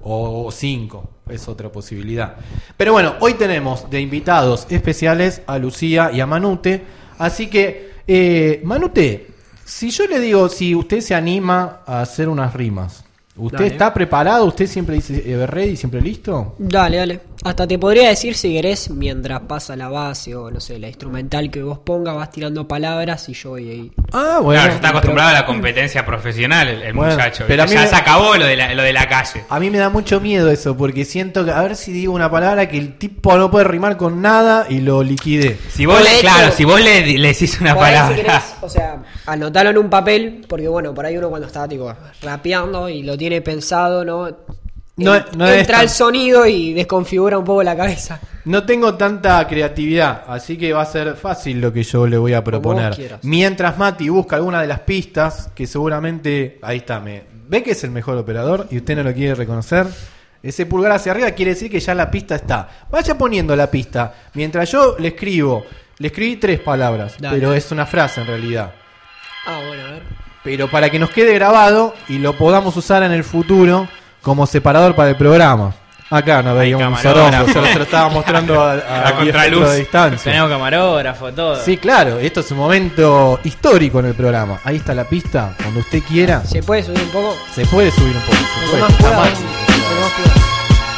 [SPEAKER 4] o cinco, es otra posibilidad. Pero bueno, hoy tenemos de invitados especiales a Lucía y a Manute. Así que, eh, Manute, si yo le digo, si usted se anima a hacer unas rimas, ¿usted
[SPEAKER 6] Dale.
[SPEAKER 4] está preparado? ¿Usted siempre dice eh, ready, siempre listo?
[SPEAKER 6] Dale, dale. Hasta te podría decir si querés, mientras pasa la base o no sé, la instrumental que vos pongas, vas tirando palabras y yo voy ahí.
[SPEAKER 4] Ah, bueno.
[SPEAKER 5] Claro, está acostumbrado a la competencia profesional el, el
[SPEAKER 4] Bueno,
[SPEAKER 5] muchacho.
[SPEAKER 4] pero a mí
[SPEAKER 5] ya
[SPEAKER 4] me-
[SPEAKER 5] se acabó lo de, la, lo de la calle.
[SPEAKER 4] A mí me da mucho miedo eso, porque siento que a ver si digo una palabra que el tipo no puede rimar con nada y lo liquidé.
[SPEAKER 5] Si vos,
[SPEAKER 6] Por
[SPEAKER 5] le,
[SPEAKER 6] hecho-
[SPEAKER 5] claro, si vos le, le decís una
[SPEAKER 6] Por ahí,
[SPEAKER 5] palabra.
[SPEAKER 6] si querés, o sea, anotalo en un papel, porque bueno, por ahí uno cuando está tipo rapeando y lo tiene pensado, ¿no?
[SPEAKER 4] No,
[SPEAKER 6] En-
[SPEAKER 4] no es
[SPEAKER 6] entra
[SPEAKER 4] tan-
[SPEAKER 6] el sonido y desconfigura un poco la cabeza.
[SPEAKER 4] No tengo tanta creatividad, así que va a ser fácil lo que yo le voy a proponer.
[SPEAKER 6] vos quieras.
[SPEAKER 4] Mientras Mati busca alguna de las pistas, que seguramente... Ahí está, me ve que es el mejor operador y usted no lo quiere reconocer. Ese pulgar hacia arriba quiere decir que ya la pista está. Vaya poniendo la pista. Mientras yo le escribo, le escribí tres palabras,
[SPEAKER 6] Dale.
[SPEAKER 4] pero es una frase en realidad.
[SPEAKER 6] Ah, bueno, a ver.
[SPEAKER 4] Pero para que nos quede grabado y lo podamos usar en el futuro como separador para el programa. Acá no veía un
[SPEAKER 7] camarógrafo.
[SPEAKER 4] sorongo, yo se lo estaba mostrando a, a,
[SPEAKER 5] A
[SPEAKER 4] diez
[SPEAKER 5] contraluz.
[SPEAKER 4] metros de distancia.
[SPEAKER 7] Tenemos camarógrafo, todo.
[SPEAKER 4] Sí, claro, esto es un momento histórico en el programa. Ahí está la pista, cuando usted quiera,
[SPEAKER 6] ¿Se puede subir un poco?
[SPEAKER 4] se puede subir un poco. Se
[SPEAKER 6] Lo
[SPEAKER 4] puede.
[SPEAKER 6] que más pueda,
[SPEAKER 4] Está mal.
[SPEAKER 6] lo que más pueda.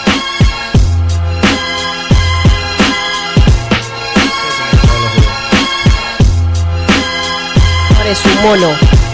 [SPEAKER 6] Parece un mono.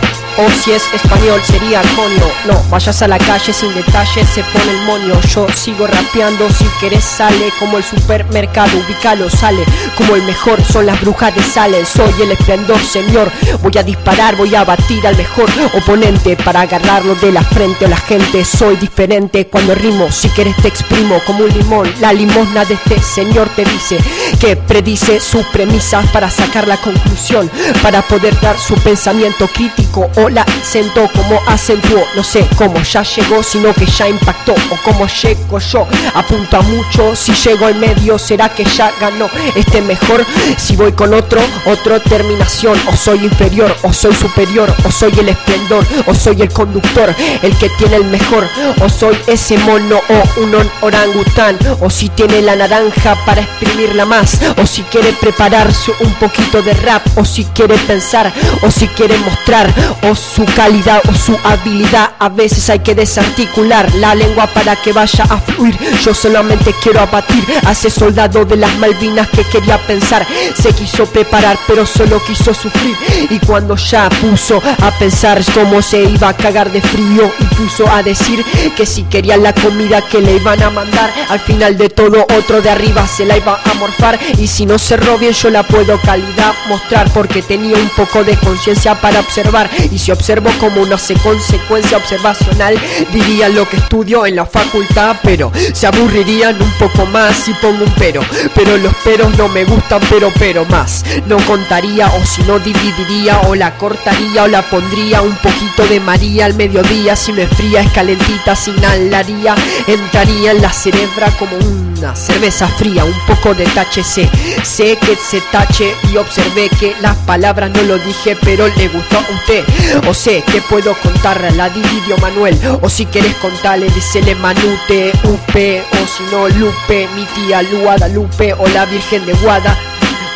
[SPEAKER 6] O si es español sería coño. No, vayas a la calle sin detalles, se pone el moño. Yo sigo rapeando, si querés sale como el supermercado, ubicalo, sale como el mejor, son las brujas de sale. Soy el esplendor, señor, voy a disparar, voy a batir al mejor oponente para agarrarlo de la frente o la gente. Soy diferente cuando rimo, si querés te exprimo como un limón. La limosna de este señor te dice que predice sus premisas para sacar la conclusión, para poder dar su pensamiento crítico o la acento como acentuó. No sé cómo ya llegó, sino que ya impactó, o cómo llego yo. Apunto a mucho, si llego al medio será que ya ganó este mejor. Si voy con otro, otro terminación. O soy inferior, o soy superior, o soy el esplendor, o soy el conductor, el que tiene el mejor. O soy ese mono o un on- orangután, o si tiene la naranja para exprimirla más, o si quiere prepararse un poquito de rap, o si quiere pensar, o si quiere mostrar, o su calidad o su habilidad. A veces hay que desarticular la lengua para que vaya a fluir. Yo solamente quiero abatir a ese soldado de las Malvinas que quería pensar, se quiso preparar pero solo quiso sufrir. Y cuando ya puso a pensar cómo se iba a cagar de frío, y puso a decir que si quería la comida que le iban a mandar, al final de todo otro de arriba se la iba a morfar. Y si no cerró bien yo la puedo calidad mostrar, porque tenía un poco de conciencia para observar. Y si observo como una consecuencia observacional, diría lo que estudio en la facultad, pero se aburrirían un poco más si pongo un pero. Pero los peros no me gustan, pero pero más no contaría, o si no dividiría, o la cortaría, o la pondría un poquito de María al mediodía. Si me fría es calentita, se inhalaría, entraría en la cerebra como una cerveza fría, un poco de T H C. Sé que se tache y observé que las palabras no lo dije, pero le gustó a usted. O sé que puedo contar la dividió Manuel, o si querés contarle, dísele Manute, Upe, o si no Lupe, mi tía Luada Lupe, o la Virgen de Guada.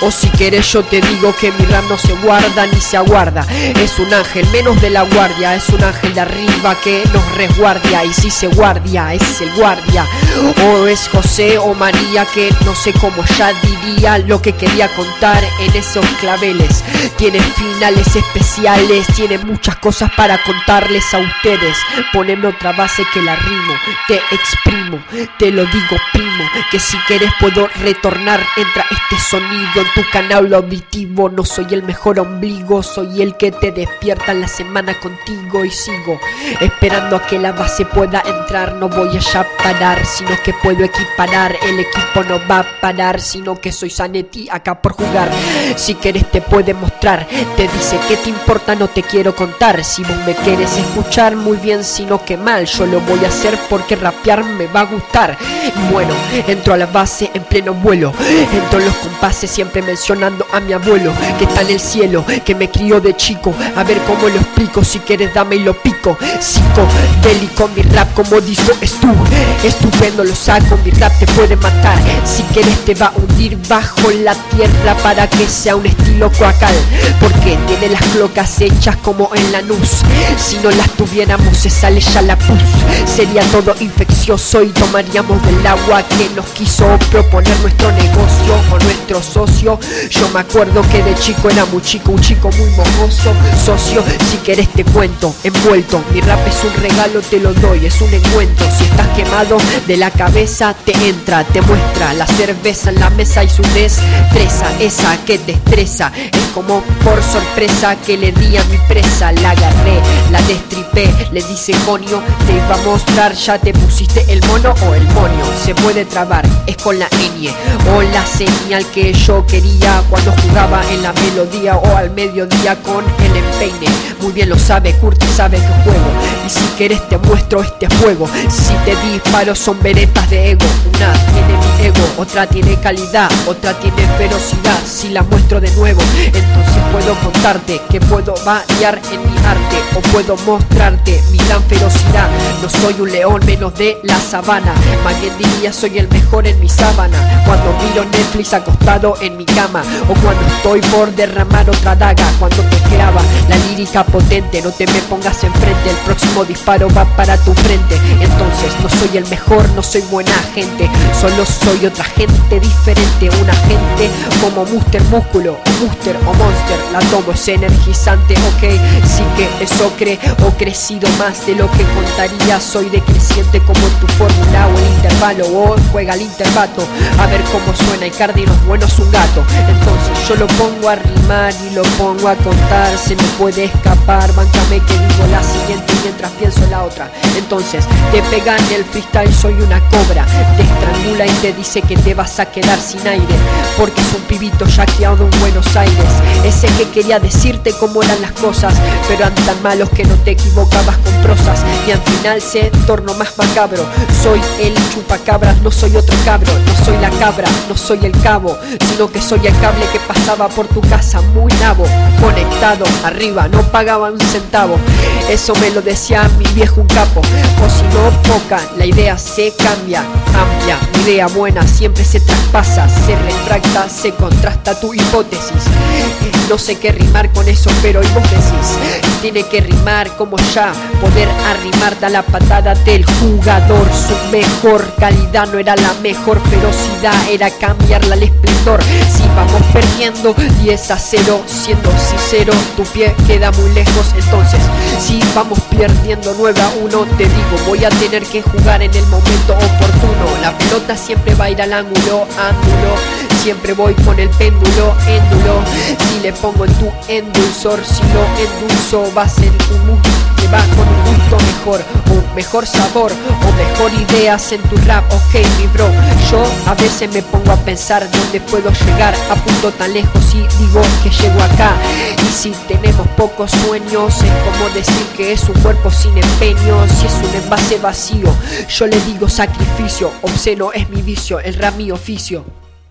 [SPEAKER 6] O si quieres yo te digo que mi rap no se guarda ni se aguarda. Es un ángel menos de la guardia, es un ángel de arriba que nos resguardia. Y si se guardia es el guardia, o es José o María, que no sé cómo ya diría lo que quería contar en esos claveles. Tiene finales especiales, tiene muchas cosas para contarles a ustedes. Poneme otra base que la rimo, te exprimo, te lo digo primo, que si quieres puedo retornar. Entra este sonido en tu canal auditivo. No soy el mejor ombligo, soy el que te despierta en la semana contigo. Y sigo esperando a que la base pueda entrar. No voy a ya parar, sino que puedo equiparar. El equipo no va a parar, sino que soy Zanetti acá por jugar. Si quieres te puede mostrar, te dice que te importa, no te quiero contar. Si vos me quieres escuchar muy bien, sino que mal, yo lo voy a hacer porque rapear me va a gustar. Bueno, entro a la base en pleno vuelo, entro en los compases siempre mencionando a mi abuelo que está en el cielo, que me crió de chico. A ver cómo lo explico, si quieres dame y lo pico. Psicodélico mi rap como disco es tú, estupendo lo saco, mi rap te puede matar. Si quieres te va a hundir bajo la tierra para que sea un estilo coacal, porque tiene las clocas hechas como en Lanús. Si no las tuviéramos se sale ya la pus, sería todo infeccioso y tomaríamos del agua que nos quiso proponer nuestro negocio o nuestro socio. Yo me acuerdo que de chico era muy chico, un chico muy mojoso. Socio, si querés te cuento, envuelto, mi rap es un regalo, te lo doy, es un encuentro. Si estás quemado de la cabeza te entra, te muestra la cerveza en la mesa y su destreza, esa que te estresa. Es como por sorpresa que le di a mi presa, la agarré, la destripé, le dice coño, te iba a mostrar, ya te pusiste el mono o el monio. Se puede trabar, es con la ñ o la señal que yo quería cuando jugaba en la melodía o al mediodía con el empeine. Muy bien lo sabe Curti, sabe que juego, y si querés te muestro este juego. Si te disparo son veretas de ego, una tiene mi ego, otra tiene calidad, otra tiene ferocidad. Si la muestro de nuevo, entonces puedo contarte que puedo variar en mi arte, o puedo mostrarte mi gran ferocidad. No soy un león menos de la sabana, más bien diría soy el mejor en mi sábana. Cuando miro Netflix acostado en mi cama, o cuando estoy por derramar otra daga, cuando te clava la lírica potente, no te me pongas enfrente, el próximo disparo va para tu frente. Entonces no soy el mejor, no soy buena gente, solo soy otra gente diferente, una gente como Muster Músculo, o Muster o Monster. La tomo, es energizante, ok, sí que eso cree o crecido más de lo que contaría. Soy decreciente como tu fórmula o el intervalo, o juega el intervato, a ver cómo suena Icardi, los buenos un gato. Entonces yo lo pongo a rimar y lo pongo a contar, se me puede escapar, báncame que digo la siguiente mientras pienso la otra. Entonces te pega en el freestyle, soy una cobra, te estrangula y te dice que te vas a quedar sin aire, porque es un pibito ya criado en Buenos Aires, ese que quería decirte cómo eran las cosas, pero eran tan malos que no te equivocabas con prosas, y al final se tornó más macabro. Soy el chupacabras, no soy otro cabro, no soy la cabra, no soy el cabo, sino que soy el cable que pasaba por tu casa muy nabo, conectado arriba, no pagaba un centavo. Eso me lo decía mi viejo un capo, o si no poca, la idea se cambia, amplia, mi idea buena siempre se traspasa, se retracta, se contrasta tu hipótesis. No sé qué rimar con eso, pero y vos decís, tiene que rimar como ya, poder arrimar da la patada del jugador. Su mejor calidad no era la mejor ferocidad, era cambiarla al esplendor. Si vamos perdiendo diez a cero, siendo sincero, tu pie queda muy lejos. Entonces, si vamos perdiendo nueve a uno, te digo, voy a tener que jugar en el momento oportuno. La pelota siempre va a ir al ángulo, ángulo, siempre voy con el péndulo, éndulo. Si le pongo en tu endulzor, si lo endulzo va a ser un mundo que va con un gusto mejor, un mejor sabor o mejor ideas en tu rap. Ok mi bro, yo a veces me pongo a pensar dónde puedo llegar, a punto tan lejos y digo que llego acá. Y si tenemos pocos sueños es como decir que es un cuerpo sin empeño. Si es un envase vacío, yo le digo sacrificio, obsceno es mi vicio, el rap mi oficio.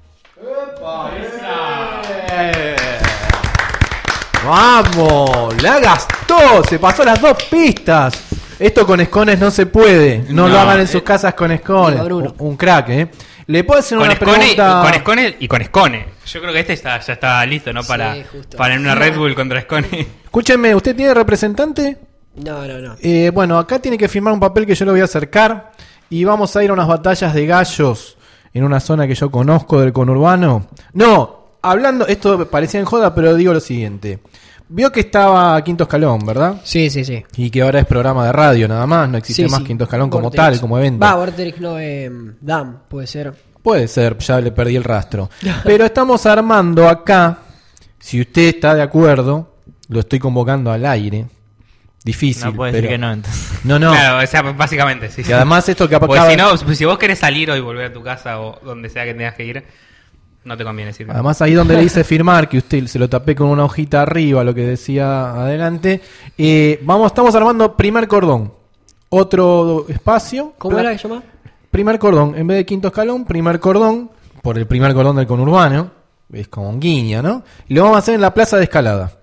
[SPEAKER 4] Vamos, la gastó, se pasó las dos pistas. Esto con escones no se puede, no, no lo hagan en sus casas con escones. Un, un crack, eh. ¿Le puedo hacer
[SPEAKER 5] Con
[SPEAKER 4] una
[SPEAKER 5] Scone,
[SPEAKER 4] pregunta?
[SPEAKER 5] con Scone y con Scone. Yo creo que este está, ya está listo, ¿no? Para,
[SPEAKER 6] Sí, justo.
[SPEAKER 5] para en una Red Bull contra Scone.
[SPEAKER 4] Escúcheme, ¿usted tiene representante?
[SPEAKER 6] No, no, no.
[SPEAKER 4] Eh, bueno, acá tiene que firmar un papel que yo lo voy a acercar. Y vamos a ir a unas batallas de gallos en una zona que yo conozco del conurbano. No, hablando, esto parecía en joda, pero digo lo siguiente. Vio que estaba Quinto Escalón, ¿verdad?
[SPEAKER 6] Sí, sí, sí.
[SPEAKER 4] Y que ahora es programa de radio nada más, no existe
[SPEAKER 6] Sí,
[SPEAKER 4] más
[SPEAKER 6] sí.
[SPEAKER 4] Quinto Escalón como
[SPEAKER 6] Vortex.
[SPEAKER 4] tal, como evento.
[SPEAKER 6] Va, Vortex no, eh, Dam, puede ser.
[SPEAKER 4] Puede ser, ya le perdí el rastro. Pero estamos armando acá, si usted está de acuerdo, lo estoy convocando al aire. Difícil.
[SPEAKER 7] No puede
[SPEAKER 4] pero...
[SPEAKER 7] decir que no, entonces.
[SPEAKER 4] No, no.
[SPEAKER 5] Claro, o sea, básicamente, sí.
[SPEAKER 4] Y
[SPEAKER 5] sí.
[SPEAKER 4] además esto que
[SPEAKER 5] Porque
[SPEAKER 4] acaba-
[SPEAKER 5] si no, si vos querés salir hoy y volver a tu casa o donde sea que tengas que ir, no te conviene decir que no.
[SPEAKER 4] Además ahí donde le dice firmar, que usted se lo tapé con una hojita arriba, lo que decía adelante. Eh, vamos, estamos armando primer cordón. Otro espacio.
[SPEAKER 6] ¿Cómo
[SPEAKER 4] Pla-
[SPEAKER 6] era que se llama?
[SPEAKER 4] Primer cordón, en vez de Quinto Escalón, primer cordón, por el primer cordón del conurbano, es como un guiña, ¿no? Y lo vamos a hacer en la Plaza de Escalada.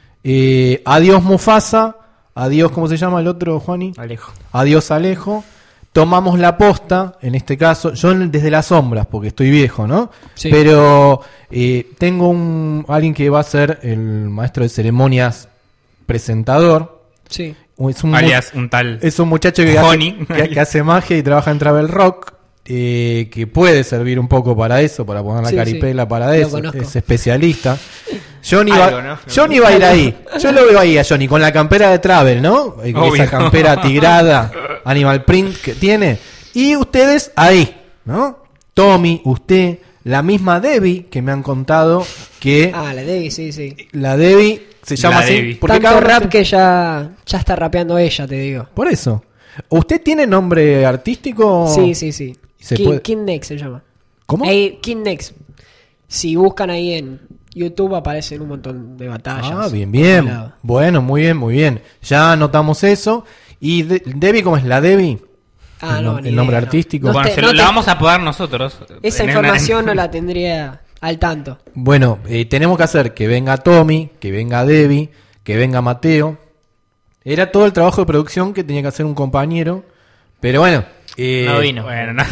[SPEAKER 4] Eh, adiós Mufasa, adiós, ¿cómo se llama el otro, Juani?
[SPEAKER 7] Alejo.
[SPEAKER 4] Adiós Alejo. Tomamos la posta, en este caso, yo en- desde las sombras, porque estoy viejo, ¿no?
[SPEAKER 6] Sí.
[SPEAKER 4] Pero eh, tengo un alguien que va a ser el maestro de ceremonias presentador.
[SPEAKER 6] Sí.
[SPEAKER 4] Es un,
[SPEAKER 5] Alias, un tal
[SPEAKER 4] es un muchacho que hace,
[SPEAKER 5] Honey.
[SPEAKER 4] que, que hace magia y trabaja en Travel Rock, eh, que puede servir un poco para eso, para poner la
[SPEAKER 6] Sí,
[SPEAKER 4] caripela
[SPEAKER 6] sí.
[SPEAKER 4] para
[SPEAKER 6] Lo
[SPEAKER 4] eso.
[SPEAKER 6] conozco.
[SPEAKER 4] Es especialista. Johnny,
[SPEAKER 5] Algo,
[SPEAKER 4] va,
[SPEAKER 5] ¿no?
[SPEAKER 4] Johnny va a ir ahí. Yo lo veo ahí a Johnny con la campera de Travel, ¿no? Eh,
[SPEAKER 5] Obvio.
[SPEAKER 4] Esa campera tigrada, animal print que tiene. Y ustedes ahí, ¿no? Tommy, usted, la misma Debbie, que me han contado que
[SPEAKER 6] Ah, la Debbie, sí, sí.
[SPEAKER 4] la Debbie se llama
[SPEAKER 5] La
[SPEAKER 4] así.
[SPEAKER 5] Debbie.
[SPEAKER 4] Porque
[SPEAKER 6] Tanto
[SPEAKER 4] cada
[SPEAKER 6] rap
[SPEAKER 4] uno-
[SPEAKER 6] que ya, ya está rapeando ella, te digo.
[SPEAKER 4] Por eso. ¿Usted tiene nombre artístico?
[SPEAKER 6] Sí, sí, sí.
[SPEAKER 4] ¿Se
[SPEAKER 6] King,
[SPEAKER 4] puede-
[SPEAKER 6] King Next se llama.
[SPEAKER 4] ¿Cómo?
[SPEAKER 6] Ahí, King Next. Si buscan ahí en YouTube aparecen un montón de batallas.
[SPEAKER 4] Ah, bien,
[SPEAKER 6] por
[SPEAKER 4] bien.
[SPEAKER 6] todos lados.
[SPEAKER 4] Bueno, muy bien, muy bien. Ya anotamos eso. ¿Y de- Debbie cómo es? ¿La Debbie?
[SPEAKER 6] Ah,
[SPEAKER 4] el,
[SPEAKER 6] no,
[SPEAKER 4] nom-
[SPEAKER 6] ni
[SPEAKER 4] el nombre
[SPEAKER 6] idea, no.
[SPEAKER 4] artístico.
[SPEAKER 6] No
[SPEAKER 5] Bueno,
[SPEAKER 6] te-
[SPEAKER 5] se
[SPEAKER 6] no
[SPEAKER 5] lo,
[SPEAKER 6] te-
[SPEAKER 5] la vamos a poder nosotros.
[SPEAKER 6] Esa
[SPEAKER 5] En- en-
[SPEAKER 6] información no la tendría al tanto.
[SPEAKER 4] Bueno, eh, tenemos que hacer que venga Tommy, que venga Debbie, que venga Mateo. Era todo el trabajo de producción que tenía que hacer un compañero. Pero bueno. eh,
[SPEAKER 7] No vino.
[SPEAKER 5] Bueno, no.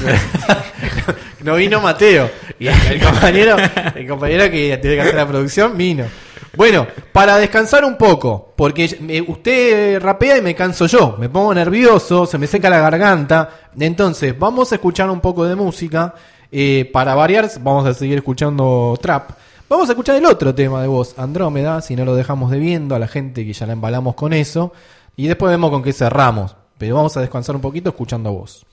[SPEAKER 4] No vino Mateo. Y el compañero, el compañero que tiene que hacer la producción vino. Bueno, para descansar un poco, porque me- usted rapea y me canso yo, me pongo nervioso, se me seca la garganta. Entonces, vamos a escuchar un poco de música. Eh, para variar, vamos a seguir escuchando trap. Vamos a escuchar el otro tema de voz, Andrómeda, si no lo dejamos de viendo a la gente que ya la embalamos con eso. Y después vemos con qué cerramos. Pero vamos a descansar un poquito escuchando voz.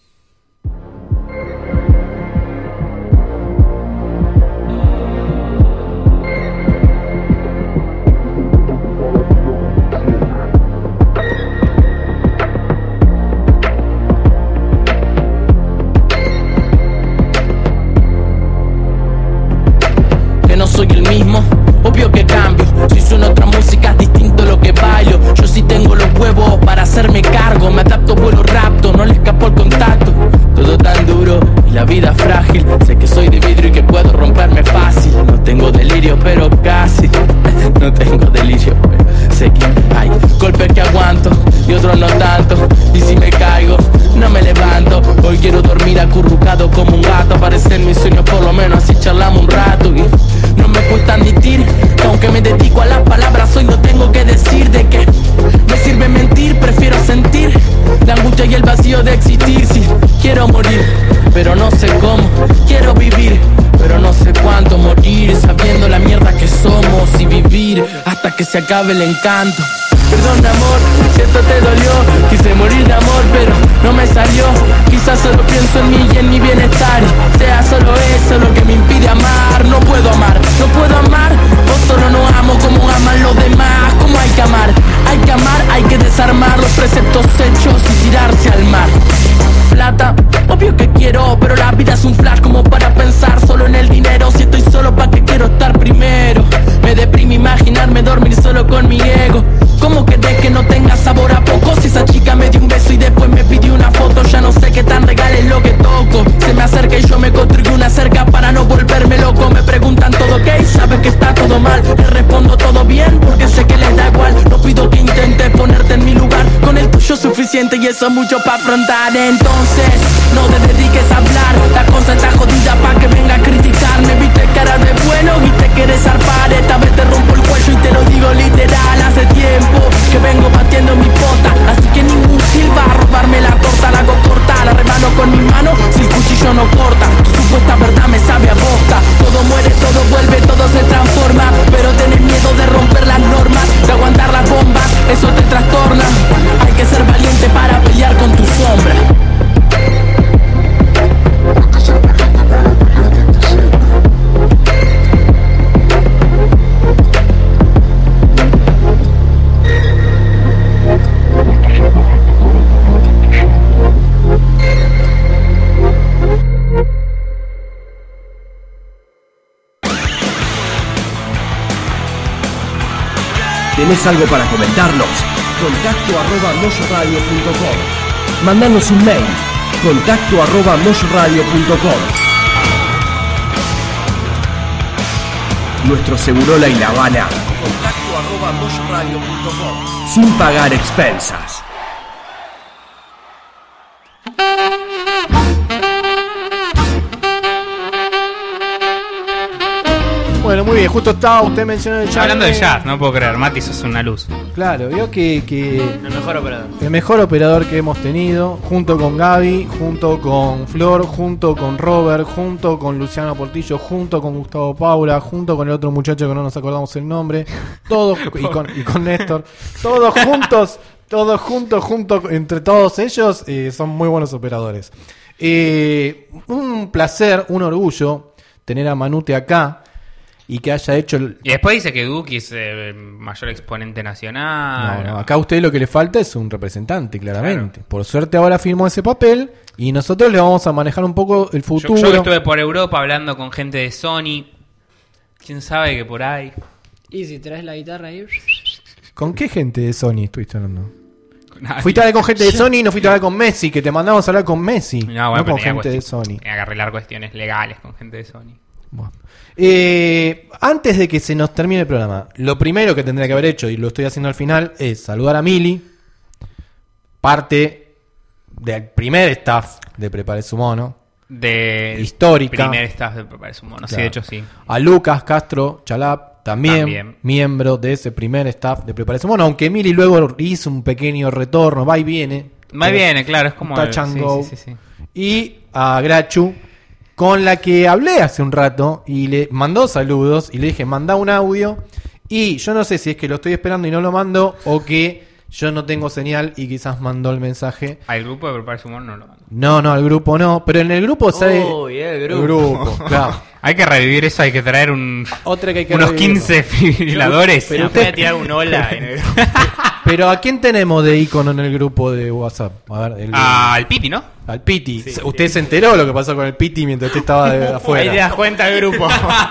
[SPEAKER 3] Que no soy el mismo, obvio que cambio. Si suena otra música es distinto lo que bailo. Yo sí tengo los huevos para hacerme cargo. Me adapto, vuelo rapto, no le escapo el contacto. Todo tan duro y la vida frágil. Sé que soy de vidrio y que puedo romperme fácil. No tengo delirio, pero casi. No tengo delirio, pero sé que hay golpes que aguanto y otros no tanto. Y si me caigo, no me levanto. Hoy quiero dormir acurrucado como un gato. Aparecen mis sueños, por lo menos así charlamos un rato. Y no me cuesta admitir que aunque me dedico a las palabras, hoy no tengo que decir de qué me sirve mentir. Prefiero sentir la angustia y el vacío de existir. Si quiero morir, pero no sé cómo. Quiero vivir, pero no sé cuánto. Morir sabiendo la mierda que somos y vivir hasta que se acabe el encanto. Perdón amor, si esto te dolió. Quise morir de amor pero no me salió. Quizás solo pienso en mí y en mi bienestar. Sea solo eso lo que me impide amar. No puedo amar, no puedo amar. O solo no amo como aman los demás. Como hay que amar, hay que amar. Hay que desarmar los preceptos hechos y tirarse al mar. Plata, obvio que quiero, pero la vida es un flash como para pensar solo en el dinero. Si estoy solo, ¿pa' qué quiero estar primero? Me deprime imaginarme dormir solo con mi ego. ¿Cómo querés que no tenga sabor a poco? Si esa chica me dio un beso y después me pidió una foto. Ya no sé qué tan regal es lo que toco. Se me acerca y yo me construyo una cerca para no volverme loco. Me preguntan todo ok, sabes que está todo mal. Le respondo todo bien porque sé que les da igual. No pido que intentes ponerte en mi lugar. Con el tuyo suficiente siente y eso es mucho para afrontar. Entonces, no te dediques a hablar, la cosa está jodida pa' que venga a criticarme. Viste cara de bueno y te quieres zarpar. Esta vez te rompo el cuello y te lo digo literal. Hace tiempo que vengo batiendo mi pota, así que ningún gil va a robarme la torta. La hago corta, la rebano con mi mano si el cuchillo no corta. Tu supuesta verdad me sabe a bosta. Todo muere, todo vuelve, todo se transforma, pero tenés miedo de romper las normas, de aguantar las bombas, eso te trastorna. Hay que ser valiente para pelear con tu sombra.
[SPEAKER 9] ¿Tenés algo para comentarnos? Contacto arroba moyoradio punto com. Mandanos un mail. Contacto arroba moyoradio punto com. Nuestro Segurola y La Habana. Contacto arroba moyoradio punto com. Sin pagar expensas.
[SPEAKER 4] Bueno, muy bien, justo estaba, usted mencionó el chat.
[SPEAKER 5] Hablando de jazz, no puedo creer, Mati, sos una luz.
[SPEAKER 4] Claro, vio que, que
[SPEAKER 7] El mejor operador.
[SPEAKER 4] el mejor operador que hemos tenido, junto con Gaby, junto con Flor, junto con Robert, junto con Luciano Portillo, junto con Gustavo Paula, junto con el otro muchacho que no nos acordamos el nombre, todos y con, y con Néstor, todos juntos, todos juntos, juntos, entre todos ellos, eh, son muy buenos operadores. Eh, un placer, un orgullo tener a Manute acá. Y que haya hecho el...
[SPEAKER 5] Y después dice que Duki es el mayor exponente nacional.
[SPEAKER 4] No, no, acá a usted lo que le falta es un representante, claramente. Claro. Por suerte ahora firmó ese papel y nosotros le vamos a manejar un poco el futuro.
[SPEAKER 5] Yo, yo estuve por Europa hablando con gente de Sony. ¿Quién sabe que por ahí?
[SPEAKER 6] Y si traes la guitarra ahí...
[SPEAKER 4] ¿Con qué gente de Sony estuviste hablando? Fuiste a hablar con gente de Sony y no fuiste a hablar con Messi, que te mandamos a hablar con Messi,
[SPEAKER 5] no, bueno,
[SPEAKER 4] no con gente
[SPEAKER 5] cuestión,
[SPEAKER 4] de Sony.
[SPEAKER 5] Tenía que arreglar cuestiones legales con gente de Sony.
[SPEAKER 4] Bueno. Eh, antes de que se nos termine el programa, lo primero que tendría que haber hecho, y lo estoy haciendo al final, es saludar a Mili, parte del primer staff de Prepare su Mono,
[SPEAKER 5] de
[SPEAKER 4] histórica,
[SPEAKER 5] primer staff de Prepare su Mono, claro. Sí, de hecho sí.
[SPEAKER 4] A Lucas Castro Chalap, también,
[SPEAKER 5] también
[SPEAKER 4] miembro de ese primer staff de Prepare su Mono, aunque Mili luego hizo un pequeño retorno, va y viene.
[SPEAKER 5] Va y viene, claro, es como
[SPEAKER 4] touch and go.
[SPEAKER 5] Sí, sí, sí.
[SPEAKER 4] Y a Grachu, con la que hablé hace un rato y le mandó saludos y le dije, manda un audio. Y yo no sé si es que lo estoy esperando y no lo mando o que yo no tengo señal y quizás mandó el mensaje.
[SPEAKER 5] Al grupo de Prepare su Mono no lo mando.
[SPEAKER 4] No, no, al grupo no, pero en el grupo sabe.
[SPEAKER 7] Oh, yeah, el grupo.
[SPEAKER 4] El grupo, claro.
[SPEAKER 5] Hay que revivir eso, hay que traer un
[SPEAKER 4] Otra que hay que
[SPEAKER 5] unos
[SPEAKER 4] revivirlo.
[SPEAKER 5] quince fibriladores.
[SPEAKER 7] Pero usted voy a tirar un hola en el grupo.
[SPEAKER 4] Pero ¿a quién tenemos de icono en el grupo de WhatsApp? A ver, el,
[SPEAKER 5] ah, al Piti, ¿no?
[SPEAKER 4] Al Piti. Sí, usted sí. Se enteró lo que pasó con el Piti mientras usted estaba de afuera.
[SPEAKER 7] Ahí te das cuenta el grupo.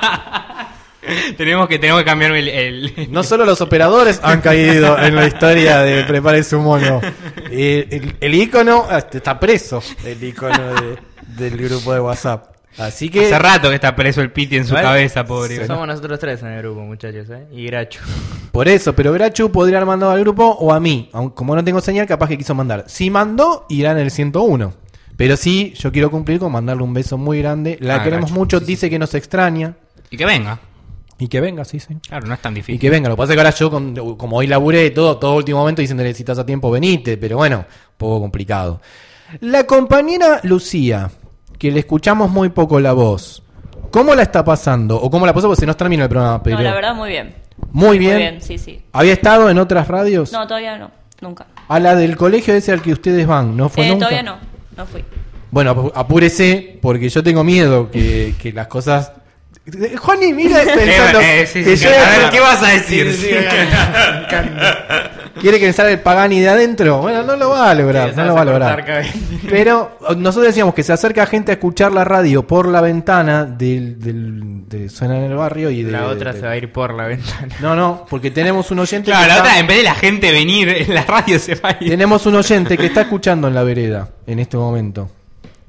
[SPEAKER 5] tenemos que tenemos que cambiar el, el...
[SPEAKER 4] No solo los operadores han caído en la historia de Prepare su Mono. El, el, el icono está preso, el icono de, del grupo de WhatsApp. Así que
[SPEAKER 5] hace rato que está preso el Piti en su ¿vale? cabeza, pobre.
[SPEAKER 7] Somos nosotros tres en el grupo, muchachos, ¿eh? Y Grachu.
[SPEAKER 4] Por eso, pero Grachu podría haber mandado al grupo o a mí. Aunque como no tengo señal, capaz que quiso mandar. Si mandó, irá en el ciento uno. Pero sí, yo quiero cumplir con mandarle un beso muy grande. La ah, queremos Grachu, mucho, sí, dice sí. que nos extraña.
[SPEAKER 5] Y que venga.
[SPEAKER 4] Y que venga, sí, sí.
[SPEAKER 5] Claro, no es tan difícil.
[SPEAKER 4] Y que venga, lo que pasa es que ahora yo, con, como hoy laburé todo, todo último momento, diciéndole si estás a tiempo, venite. Pero bueno, un poco complicado. La compañera Lucía, que le escuchamos muy poco la voz, ¿cómo la está pasando? ¿O cómo la pasó? Porque se nos termina el programa. Pero...
[SPEAKER 10] No, la verdad, muy bien.
[SPEAKER 4] Muy bien.
[SPEAKER 10] Muy bien, sí, sí.
[SPEAKER 4] ¿Había estado en otras radios?
[SPEAKER 10] No, todavía no, nunca.
[SPEAKER 4] A la del colegio ese al que ustedes van, ¿no fue
[SPEAKER 10] eh,
[SPEAKER 4] nunca?
[SPEAKER 10] Todavía no, no fui.
[SPEAKER 4] Bueno, apúrese, porque yo tengo miedo que, que las cosas... Juani, mira, pensando
[SPEAKER 5] eh, eh, sí,
[SPEAKER 4] que
[SPEAKER 5] sí,
[SPEAKER 4] yo...
[SPEAKER 5] A ver, ¿qué vas a decir?
[SPEAKER 4] Sí, sí, sí, ¿quiere que le salga el Pagani de adentro? Bueno, no lo va a lograr, no lo va a lograr. Pero nosotros decíamos que se acerca gente a escuchar la radio por la ventana del, del de Suena en el Barrio y de,
[SPEAKER 7] la otra
[SPEAKER 4] de,
[SPEAKER 7] se va a ir por la ventana.
[SPEAKER 4] No, no, porque tenemos un oyente.
[SPEAKER 5] Claro,
[SPEAKER 4] que
[SPEAKER 5] la
[SPEAKER 4] está,
[SPEAKER 5] otra, en vez de la gente venir en la radio se va a ir.
[SPEAKER 4] Tenemos un oyente que está escuchando en la vereda en este momento.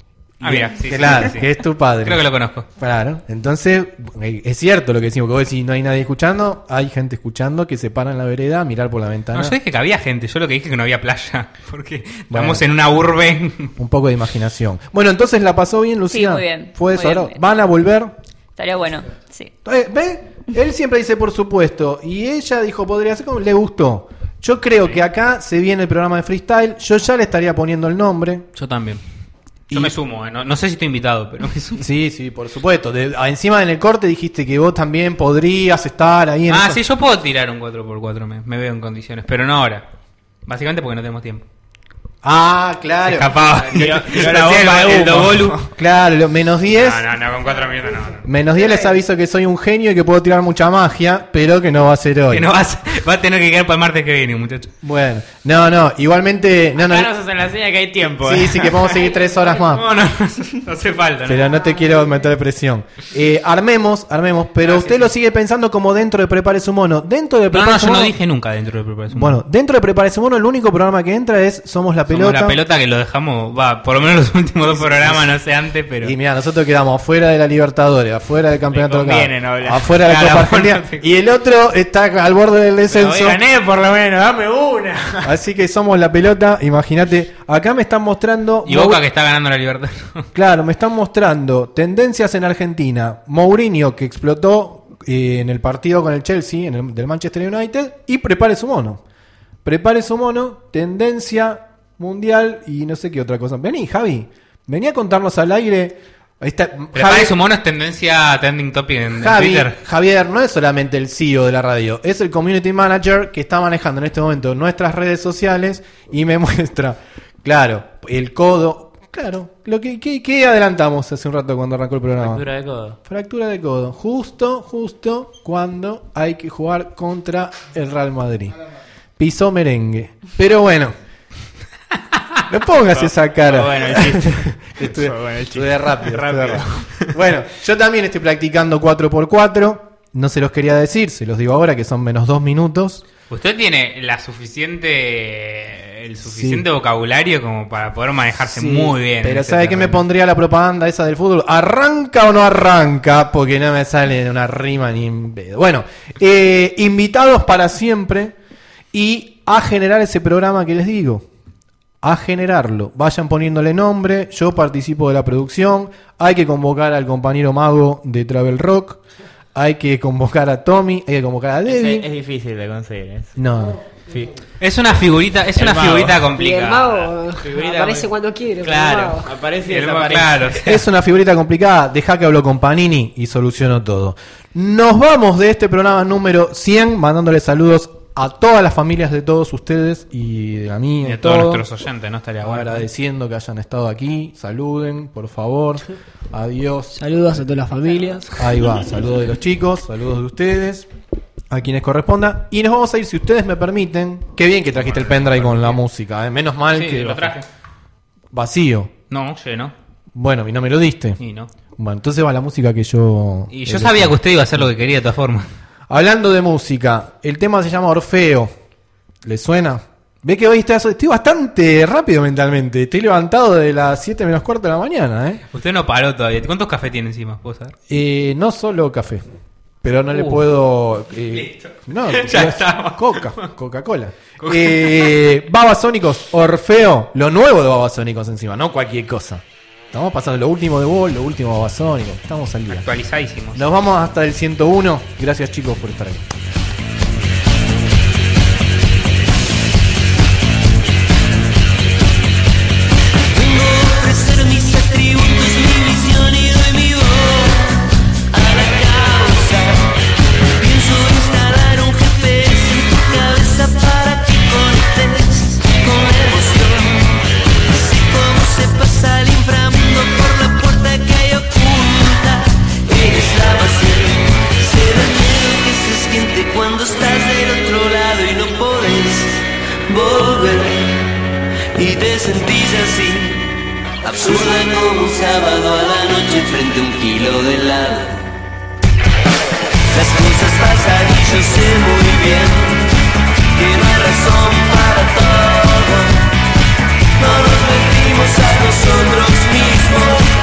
[SPEAKER 5] Ah, mira, sí,
[SPEAKER 4] claro,
[SPEAKER 5] sí, sí.
[SPEAKER 4] que es tu padre.
[SPEAKER 5] Creo que lo conozco.
[SPEAKER 4] Claro, entonces es cierto lo que decimos, que vos decís, no hay nadie escuchando, hay gente escuchando que se para en la vereda a mirar por la ventana.
[SPEAKER 5] No, yo dije que había gente, yo lo que dije es que no había playa, porque
[SPEAKER 4] Bueno.
[SPEAKER 5] estamos en una urbe.
[SPEAKER 4] Un poco de imaginación. Bueno, entonces la pasó bien, Lucía.
[SPEAKER 10] Sí, muy bien,
[SPEAKER 4] Fue
[SPEAKER 10] muy
[SPEAKER 4] eso.
[SPEAKER 10] bien,
[SPEAKER 4] Ahora,
[SPEAKER 10] muy bien.
[SPEAKER 4] ¿van a volver?
[SPEAKER 10] Estaría bueno, sí.
[SPEAKER 4] Eh, ¿Ve? Él siempre dice por supuesto. Y ella dijo, podría ser como le gustó. Yo creo que acá se viene el programa de freestyle. Yo ya le estaría poniendo el nombre.
[SPEAKER 5] Yo también. Yo
[SPEAKER 4] Y-
[SPEAKER 5] me sumo, eh. no, no sé si estoy invitado, pero me sumo.
[SPEAKER 4] Sí, sí, por supuesto. De- ah, encima en el corte dijiste que vos también podrías estar ahí en
[SPEAKER 5] Ah,
[SPEAKER 4] esa-
[SPEAKER 5] sí, yo puedo tirar un cuatro por cuatro, me, me veo en condiciones, pero no ahora. Básicamente porque no tenemos tiempo.
[SPEAKER 4] Ah, claro.
[SPEAKER 5] Escapaba.
[SPEAKER 4] Tiró-
[SPEAKER 5] Tiró
[SPEAKER 4] tiró
[SPEAKER 5] la
[SPEAKER 4] la
[SPEAKER 5] bomba,
[SPEAKER 4] bomba de
[SPEAKER 5] el
[SPEAKER 4] humo.
[SPEAKER 5] Dobolu.
[SPEAKER 4] Claro, lo- menos diez.
[SPEAKER 5] No, no, no, con cuatro minutos no. no.
[SPEAKER 4] Menos diez les aviso que soy un genio y que puedo tirar mucha magia, pero que no va a ser hoy.
[SPEAKER 5] Que no vas, va a tener que quedar para el martes que viene, muchacho.
[SPEAKER 4] Bueno, no, no, igualmente. No, no,
[SPEAKER 5] Acá nos hacen la señal que hay tiempo.
[SPEAKER 4] sí,
[SPEAKER 5] eh.
[SPEAKER 4] sí, que podemos seguir tres horas más.
[SPEAKER 5] No, no, no hace falta. ¿no?
[SPEAKER 4] Pero no te quiero meter presión. Eh, armemos, armemos, pero
[SPEAKER 5] Ah,
[SPEAKER 4] usted
[SPEAKER 5] sí,
[SPEAKER 4] lo
[SPEAKER 5] sí.
[SPEAKER 4] sigue pensando como dentro de Prepare su mono. Dentro de
[SPEAKER 5] No,
[SPEAKER 4] Prepare
[SPEAKER 5] no,
[SPEAKER 4] su
[SPEAKER 5] yo no
[SPEAKER 4] mono.
[SPEAKER 5] dije nunca dentro de Preparación.
[SPEAKER 4] Bueno, dentro de Prepare su mono, el único programa que entra es Somos la
[SPEAKER 5] Somos
[SPEAKER 4] Pelota.
[SPEAKER 5] la pelota que lo dejamos, va, por lo menos los últimos dos programas, no sé antes, pero.
[SPEAKER 4] Y mira, nosotros quedamos afuera de la Libertadores, afuera del campeonato
[SPEAKER 5] Me conviene
[SPEAKER 4] local,
[SPEAKER 5] no hablar.
[SPEAKER 4] afuera de la
[SPEAKER 5] Claro,
[SPEAKER 4] Copa
[SPEAKER 5] bueno,
[SPEAKER 4] Argentina.
[SPEAKER 5] te-
[SPEAKER 4] Y el otro está al borde del
[SPEAKER 5] Pero
[SPEAKER 4] descenso.
[SPEAKER 5] hoy gané por lo menos, dame una.
[SPEAKER 4] Así que somos la pelota, imagínate. Acá me están mostrando.
[SPEAKER 5] Y Boca que está ganando la libertad.
[SPEAKER 4] Claro, me están mostrando tendencias en Argentina. Mourinho que explotó eh, en el partido con el Chelsea, en el, del Manchester United. Y prepare su mono. Prepare su mono, tendencia mundial y no sé qué otra cosa. Vení, Javi. Vení a contarnos al aire. Ahí está.
[SPEAKER 5] Prepare su mono es tendencia trending topic en, en
[SPEAKER 4] Javi,
[SPEAKER 5] Twitter.
[SPEAKER 4] Javier no es solamente el C E O de la radio, es el community manager que está manejando en este momento nuestras redes sociales y me muestra, claro, el codo. Claro, lo que, que, que adelantamos hace un rato cuando arrancó el programa.
[SPEAKER 7] Fractura de codo.
[SPEAKER 4] Fractura de codo. Justo, justo cuando hay que jugar contra el Real Madrid. Pisó merengue. Pero bueno. No pongas esa cara.
[SPEAKER 7] Fue bueno el chiste.
[SPEAKER 4] Estuve,
[SPEAKER 7] Fue bueno el chiste.
[SPEAKER 4] estuve rápido, estuve
[SPEAKER 7] Rápido.
[SPEAKER 4] rápido. Bueno, yo también estoy practicando cuatro por cuatro. No se los quería decir, se los digo ahora que son menos dos minutos.
[SPEAKER 5] Usted tiene la suficiente el suficiente vocabulario como para poder manejarse
[SPEAKER 4] Sí,
[SPEAKER 5] muy bien. en
[SPEAKER 4] Pero
[SPEAKER 5] ese
[SPEAKER 4] ¿sabe qué me
[SPEAKER 5] terreno.
[SPEAKER 4] pondría la propaganda esa del fútbol? ¿Arranca o no arranca? Porque no me sale una rima ni en pedo. Bueno, eh, invitados para siempre y a generar ese programa que les digo. A generarlo. Vayan poniéndole nombre. Yo participo de la producción. Hay que convocar al compañero mago de Travel Rock. Hay que convocar a Tommy. Hay que convocar a
[SPEAKER 7] Es,
[SPEAKER 4] Debbie.
[SPEAKER 7] es difícil de conseguir. ¿eh?
[SPEAKER 4] No.
[SPEAKER 7] Sí.
[SPEAKER 5] Es una figurita, es
[SPEAKER 7] El
[SPEAKER 5] una
[SPEAKER 7] mago.
[SPEAKER 5] figurita
[SPEAKER 6] Y el
[SPEAKER 5] complicada.
[SPEAKER 6] mago
[SPEAKER 7] Figurita
[SPEAKER 6] aparece
[SPEAKER 7] muy-
[SPEAKER 6] cuando quiere.
[SPEAKER 5] Claro.
[SPEAKER 6] el mago.
[SPEAKER 7] Aparece y
[SPEAKER 5] El mo-
[SPEAKER 7] desaparece.
[SPEAKER 5] claro, o sea,
[SPEAKER 4] Es una figurita complicada. Deja que hablo con Panini y soluciono todo. Nos vamos de este programa número cien mandándole saludos a todas las familias de todos ustedes y de a mí
[SPEAKER 5] y
[SPEAKER 4] de
[SPEAKER 5] a todos
[SPEAKER 4] todo.
[SPEAKER 5] nuestros oyentes, ¿no? Estaría bueno.
[SPEAKER 4] Agradeciendo que hayan estado aquí. Saluden, por favor. Adiós.
[SPEAKER 6] Saludos a todas las familias.
[SPEAKER 4] Ahí va. Saludos de los chicos, saludos de ustedes. A quienes corresponda. Y nos vamos a ir, si ustedes me permiten. Qué bien que trajiste el pendrive con la música. ¿eh? Menos mal
[SPEAKER 5] Sí,
[SPEAKER 4] que
[SPEAKER 5] lo traje.
[SPEAKER 4] vacío.
[SPEAKER 5] No, lleno.
[SPEAKER 4] Bueno, y no me lo diste.
[SPEAKER 5] Y no.
[SPEAKER 4] Bueno, entonces va la música que yo...
[SPEAKER 5] Y yo sabía que usted iba a hacer lo que quería de todas formas.
[SPEAKER 4] Hablando de música, el tema se llama Orfeo. ¿Le suena? Ve que hoy está- estoy bastante rápido mentalmente. Estoy levantado de las siete menos cuarto de la mañana, ¿eh?
[SPEAKER 5] Usted no paró todavía. ¿Cuántos cafés tiene encima? ¿Puedo saber?
[SPEAKER 4] Eh, no solo café. Pero no le
[SPEAKER 5] Uh.
[SPEAKER 4] puedo... eh,
[SPEAKER 5] Listo.
[SPEAKER 4] No,
[SPEAKER 5] Ya
[SPEAKER 4] eh,
[SPEAKER 5] estamos.
[SPEAKER 4] Coca, Coca-Cola. Eh, Babasónicos, Orfeo. Lo nuevo de Babasónicos encima, no cualquier cosa. Estamos pasando lo último de Ball, lo último de Babasónicos. Estamos al día.
[SPEAKER 5] Actualizadísimos.
[SPEAKER 4] Nos vamos hasta el ciento uno. Gracias, chicos, por estar ahí.
[SPEAKER 11] Vengo a ofrecer mis atributos, mi visión y doy mi voz a la causa. Pienso instalar un G P S en tu cabeza para que conectes con la emoción. Así como se pasa el inframundo por la puerta que hay oculta. Eres la pasión, será el miedo que se siente cuando estás del otro lado y no podés volver. Y te sentís así, absurda como un sábado a la noche frente a un kilo de helado. Las cosas pasan y yo sé muy bien que no hay razón para todo. No nos mentimos a nosotros mismos.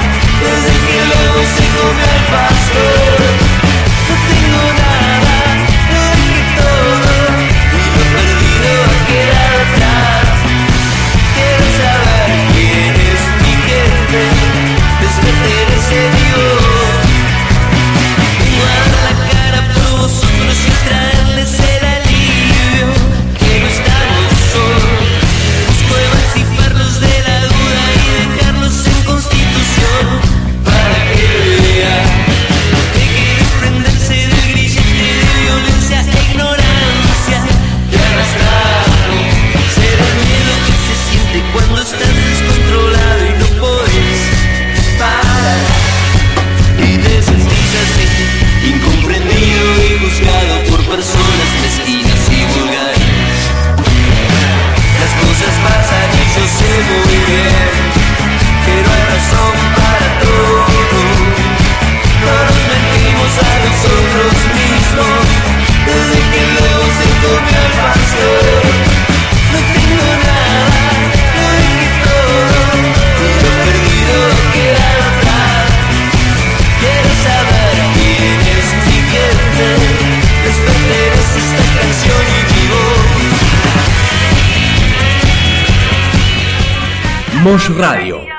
[SPEAKER 11] muy bien que no hay razón para todo. No nos mentimos a nosotros mismos desde que el lobo se comió al pastor. No tengo nada, lo dije todo y lo perdido queda atrás. Quiero saber quién es mi gente, les pertenece esta canción y mi voz.
[SPEAKER 9] Mosh Radio,